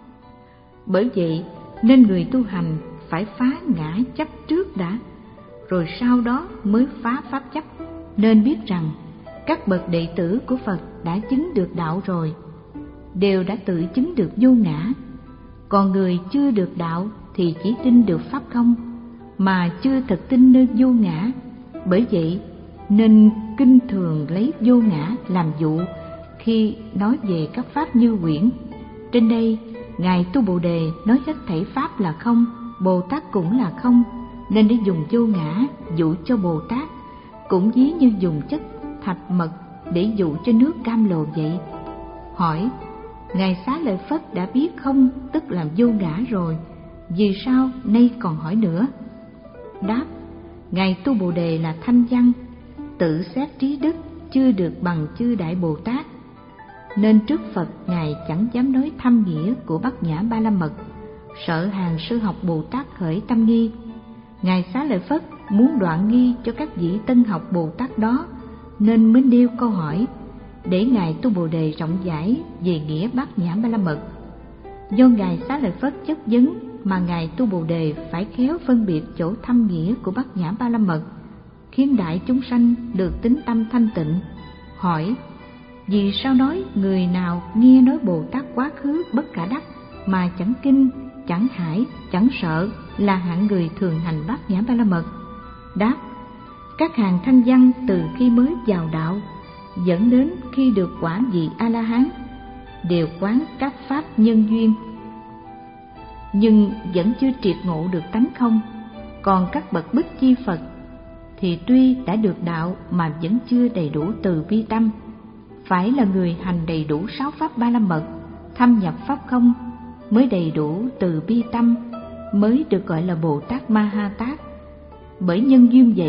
Bởi vậy nên người tu hành phải phá ngã chấp trước đã, rồi sau đó mới phá pháp chấp. Nên biết rằng các bậc đệ tử của Phật đã chứng được đạo rồi, đều đã tự chứng được vô ngã. Còn người chưa được đạo thì chỉ tin được pháp không, mà chưa thật tin nơi vô ngã. Bởi vậy nên kinh thường lấy vô ngã làm dụ khi nói về các pháp như quyển. Trên đây Ngài Tu Bồ Đề nói hết thảy pháp là không, Bồ Tát cũng là không, nên để dùng vô ngã dụ cho Bồ Tát, cũng ví như dùng chất thạch mật để dụ cho nước cam lồ vậy. Hỏi: Ngài Xá Lợi Phất đã biết không tức là vô ngã rồi, vì sao nay còn hỏi nữa? Đáp: Ngài Tu Bồ Đề là thanh văn, tự xét trí đức chưa được bằng chư Đại Bồ Tát, nên trước Phật Ngài chẳng dám nói thâm nghĩa của Bát Nhã Ba La Mật, sợ hàng sư học Bồ Tát khởi tâm nghi. Ngài Xá Lợi Phất muốn đoạn nghi cho các vị tân học Bồ Tát đó, nên mới nêu câu hỏi để Ngài Tu Bồ Đề rộng giải về nghĩa Bát Nhã Ba La Mật. Do Ngài Xá Lợi Phất chất vấn mà Ngài Tu Bồ Đề phải khéo phân biệt chỗ thâm nghĩa của Bát Nhã Ba La Mật, khiến đại chúng sanh được tính tâm thanh tịnh. Hỏi: vì sao nói người nào nghe nói Bồ Tát quá khứ bất khả đắc mà chẳng kinh, chẳng hải, chẳng sợ là hạng người thường hành Bát Nhã Ba La Mật? Đáp: các hàng thanh văn từ khi mới vào đạo dẫn đến khi được quả vị A La Hán đều quán các pháp nhân duyên, nhưng vẫn chưa triệt ngộ được tánh không. Còn các bậc Bích Chi Phật thì tuy đã được đạo mà vẫn chưa đầy đủ từ bi tâm. Phải là người hành đầy đủ sáu pháp ba la mật, thâm nhập pháp không, mới đầy đủ từ bi tâm, mới được gọi là Bồ Tát Ma Ha Tát. Bởi nhân duyên vậy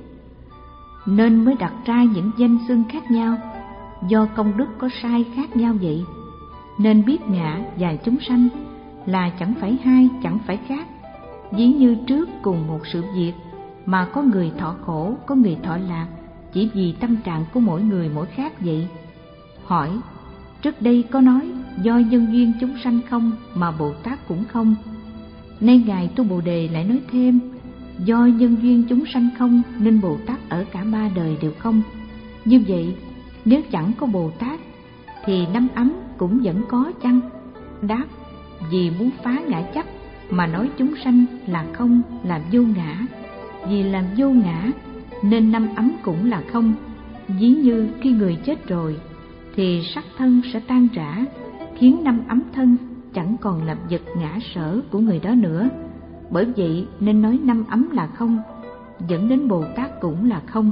nên mới đặt ra những danh xưng khác nhau, do công đức có sai khác nhau vậy. Nên biết ngã và chúng sanh là chẳng phải hai, chẳng phải khác. Ví như trước cùng một sự việc mà có người thọ khổ, có người thọ lạc, chỉ vì tâm trạng của mỗi người mỗi khác vậy. Hỏi, trước đây có nói do nhân duyên chúng sanh không mà Bồ Tát cũng không. Nay Ngài Tu Bồ Đề lại nói thêm, do nhân duyên chúng sanh không nên Bồ Tát ở cả ba đời đều không. Như vậy, nếu chẳng có Bồ Tát thì năm ấm cũng vẫn có chăng? Đáp, vì muốn phá ngã chấp mà nói chúng sanh là không, là vô ngã. Vì làm vô ngã nên năm ấm cũng là không. Ví như khi người chết rồi thì sắc thân sẽ tan rã, khiến năm ấm thân chẳng còn là vật ngã sở của người đó nữa. Bởi vậy nên nói năm ấm là không, dẫn đến Bồ Tát cũng là không.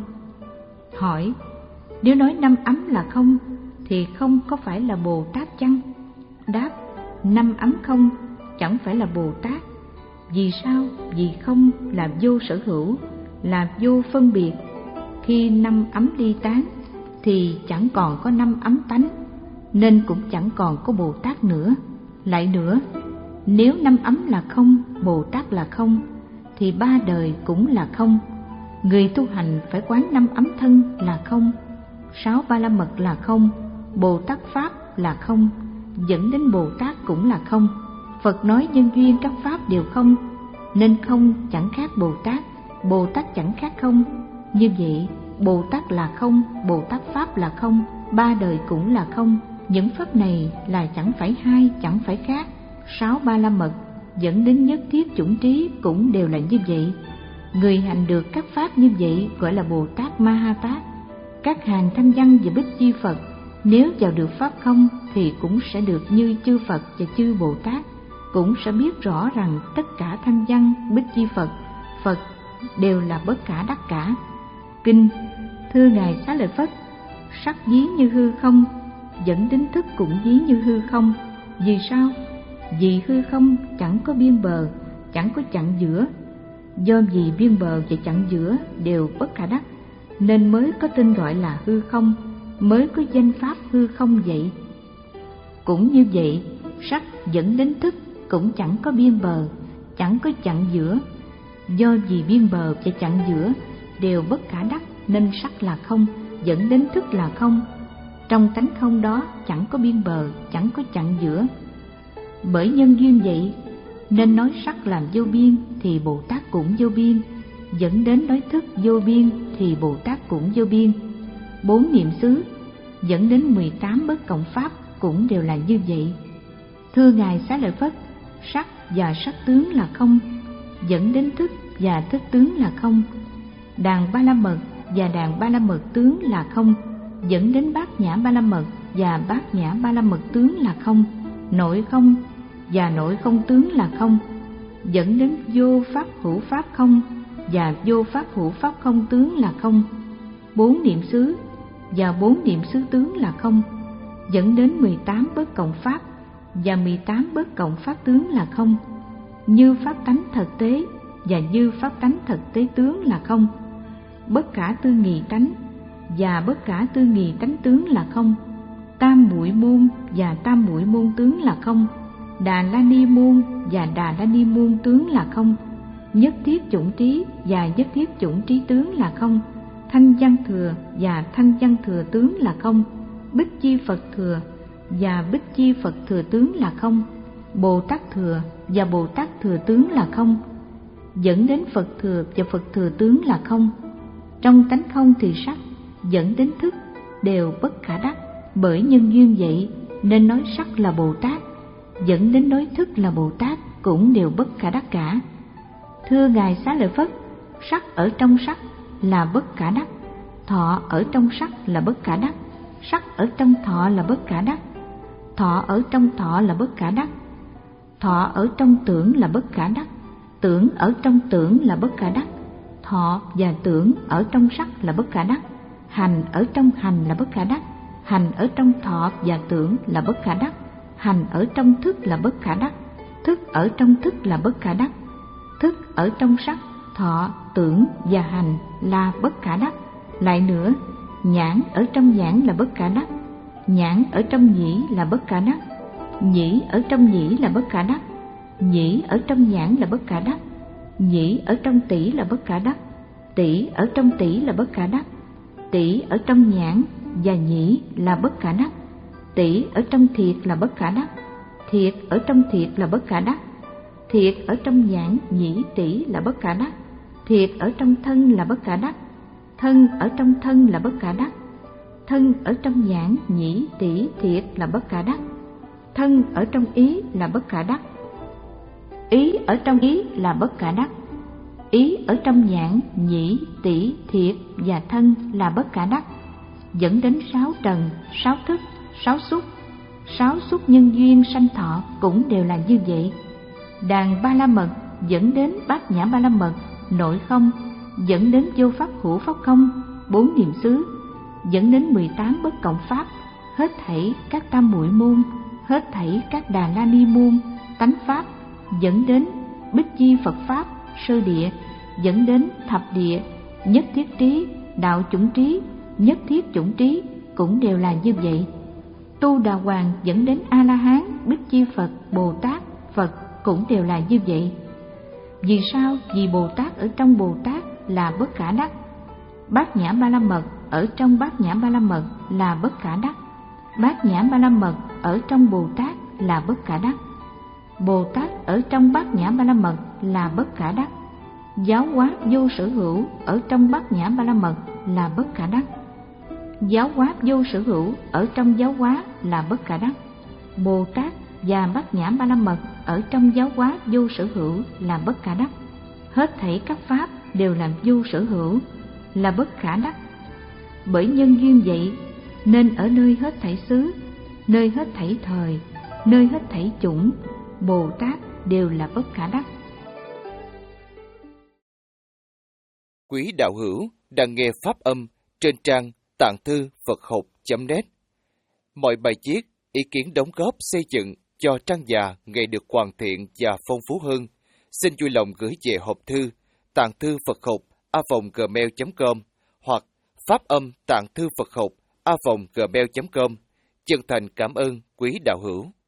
Hỏi, nếu nói năm ấm là không thì không có phải là Bồ Tát chăng? Đáp, năm ấm không chẳng phải là Bồ Tát. Vì sao? Vì không là vô sở hữu, là vô phân biệt. Khi năm ấm ly tán thì chẳng còn có năm ấm tánh, nên cũng chẳng còn có Bồ Tát nữa. Lại nữa, nếu năm ấm là không, Bồ Tát là không, thì ba đời cũng là không. Người tu hành phải quán năm ấm thân là không, sáu ba la mật là không, Bồ Tát Pháp là không, dẫn đến Bồ Tát cũng là không. Phật nói nhân duyên các Pháp đều không, nên không chẳng khác Bồ Tát, Bồ Tát chẳng khác không. Như vậy, Bồ Tát là không, Bồ Tát Pháp là không, ba đời cũng là không. Những Pháp này là chẳng phải hai, chẳng phải khác. Sáu ba la mật dẫn đến nhất thiết chủng trí cũng đều là như vậy. Người hành được các Pháp như vậy gọi là Bồ Tát Ma Ha Tát. Các hàng thanh văn và bích chi Phật nếu vào được Pháp không thì cũng sẽ được như chư Phật và chư Bồ Tát, cũng sẽ biết rõ rằng tất cả thanh văn, bích chi Phật, Phật đều là bất khả đắc cả. Kinh, thưa Ngài Xá Lợi Phất, sắc ví như hư không, dẫn đến thức cũng ví như hư không. Vì sao? Vì hư không chẳng có biên bờ, chẳng có chặn giữa. Do vì biên bờ và chặn giữa đều bất khả đắc, nên mới có tên gọi là hư không, mới có danh pháp hư không vậy. Cũng như vậy, sắc dẫn đến thức cũng chẳng có biên bờ, chẳng có chặn giữa. Do vì biên bờ và chặn giữa đều bất khả đắc, nên sắc là không, dẫn đến thức là không. Trong tánh không đó chẳng có biên bờ, chẳng có chặn giữa. Bởi nhân duyên vậy nên nói sắc làm vô biên thì Bồ Tát cũng vô biên, dẫn đến nói thức vô biên thì Bồ Tát cũng vô biên. Bốn niệm xứ dẫn đến mười tám bất cộng pháp cũng đều là như vậy. Thưa Ngài Xá Lợi Phất, sắc và sắc tướng là không, dẫn đến thức và thức tướng là không. Đàn ba la mật và đàn ba la mật tướng là không, dẫn đến bát nhã ba la mật và bát nhã ba la mật tướng là không. Nội không và nội không tướng là không, dẫn đến vô pháp hữu pháp không và vô pháp hữu pháp không tướng là không. Bốn niệm xứ và bốn niệm xứ tướng là không, dẫn đến mười tám bất cộng pháp và mười tám bất cộng pháp tướng là không. Như pháp tánh thực tế và như pháp tánh thực tế tướng là không. Bất khả tư nghị tánh và bất khả tư nghị tánh tướng là không. Tam muội môn và tam muội môn tướng là không. Đà la ni môn và đà la ni môn tướng là không. Nhất thiết chủng trí và nhất thiết chủng trí tướng là không. Thanh văn thừa và thanh văn thừa tướng là không. Bích chi Phật thừa và bích chi Phật thừa tướng là không. Bồ Tát thừa và Bồ Tát thừa tướng là không, dẫn đến Phật thừa và Phật thừa tướng là không. Trong tánh không thì sắc dẫn đến thức đều bất khả đắc. Bởi nhân duyên vậy nên nói sắc là Bồ Tát, dẫn đến nói thức là Bồ Tát cũng đều bất khả đắc cả. Thưa Ngài Xá Lợi Phất, sắc ở trong sắc là bất khả đắc, thọ ở trong sắc là bất khả đắc, sắc ở trong thọ là bất khả đắc, thọ ở trong thọ là bất khả đắc, thọ ở trong tưởng là bất khả đắc, tưởng ở trong tưởng là bất khả đắc, thọ và tưởng ở trong sắc là bất khả đắc, hành ở trong hành là bất khả đắc, hành ở trong thọ và tưởng là bất khả đắc, hành ở trong thức là bất khả đắc, thức ở trong thức là bất khả đắc, thức ở trong sắc, thọ, tưởng và hành là bất khả đắc. Lại nữa, nhãn ở trong nhãn là bất khả đắc, nhãn ở trong nhĩ là bất khả đắc, nhĩ ở trong nhĩ là bất khả đắc, nhĩ ở trong nhãn là bất khả đắc, nhĩ ở trong tỷ là bất khả đắc, tỷ ở trong tỷ là bất khả đắc, tỷ ở trong nhãn và nhĩ là bất khả đắc, tỷ ở trong thiệt là bất khả đắc, thiệt ở trong thiệt là bất khả đắc, thiệt ở trong nhãn nhĩ tỷ là bất khả đắc, thiệt ở trong thân là bất khả đắc, thân ở trong thân là bất khả đắc, thân ở trong nhãn nhĩ tỷ thiệt là bất khả đắc, thân ở trong ý là bất khả đắc, ý ở trong ý là bất khả đắc, ý ở trong nhãn nhĩ tỷ thiệt và thân là bất khả đắc, dẫn đến sáu trần, sáu thức, sáu xúc, sáu xúc nhân duyên sanh thọ cũng đều là như vậy. Đàn ba la mật dẫn đến bát nhã ba la mật, nội không, dẫn đến vô pháp hữu pháp không, bốn niệm xứ, dẫn đến mười tám bất cộng pháp, hết thảy các tam muội môn, hết thảy các đà la ni môn, tánh pháp, dẫn đến bích chi Phật pháp, sơ địa, dẫn đến thập địa, nhất thiết trí, đạo chủng trí, nhất thiết chủng trí cũng đều là như vậy. Tu đà hoàng dẫn đến A La Hán, bích chi Phật, Bồ Tát, Phật cũng đều là như vậy. Vì sao? Vì Bồ Tát ở trong Bồ Tát là bất khả đắc, bát nhã ba la mật ở trong bát nhã ba la mật là bất khả đắc, bát nhã ba la mật ở trong Bồ Tát là bất khả đắc, Bồ Tát ở trong bát nhã ba la mật là bất khả đắc, giáo hóa vô sở hữu ở trong bát nhã ba la mật là bất khả đắc, giáo hóa vô sở hữu ở trong giáo hóa là bất khả đắc, Bồ Tát và bát nhã ba la mật ở trong giáo hóa vô sở hữu là bất khả đắc. Hết thảy các pháp đều làm vô sở hữu là bất khả đắc. Bởi nhân duyên vậy nên ở nơi hết thảy xứ, nơi hết thảy thời, nơi hết thảy chủng, Bồ Tát đều là bất khả đắc. Quý đạo hữu đang nghe pháp âm trên trang tạng thư Phật học chấm net. Mọi bài viết, ý kiến đóng góp xây dựng cho trang già ngày được hoàn thiện và phong phú hơn, xin vui lòng gửi về hộp thư tạng thư Phật học a vòng gmail chấm com hoặc pháp âm tạng thư Phật học a vòng gmail chấm com. Chân thành cảm ơn quý đạo hữu.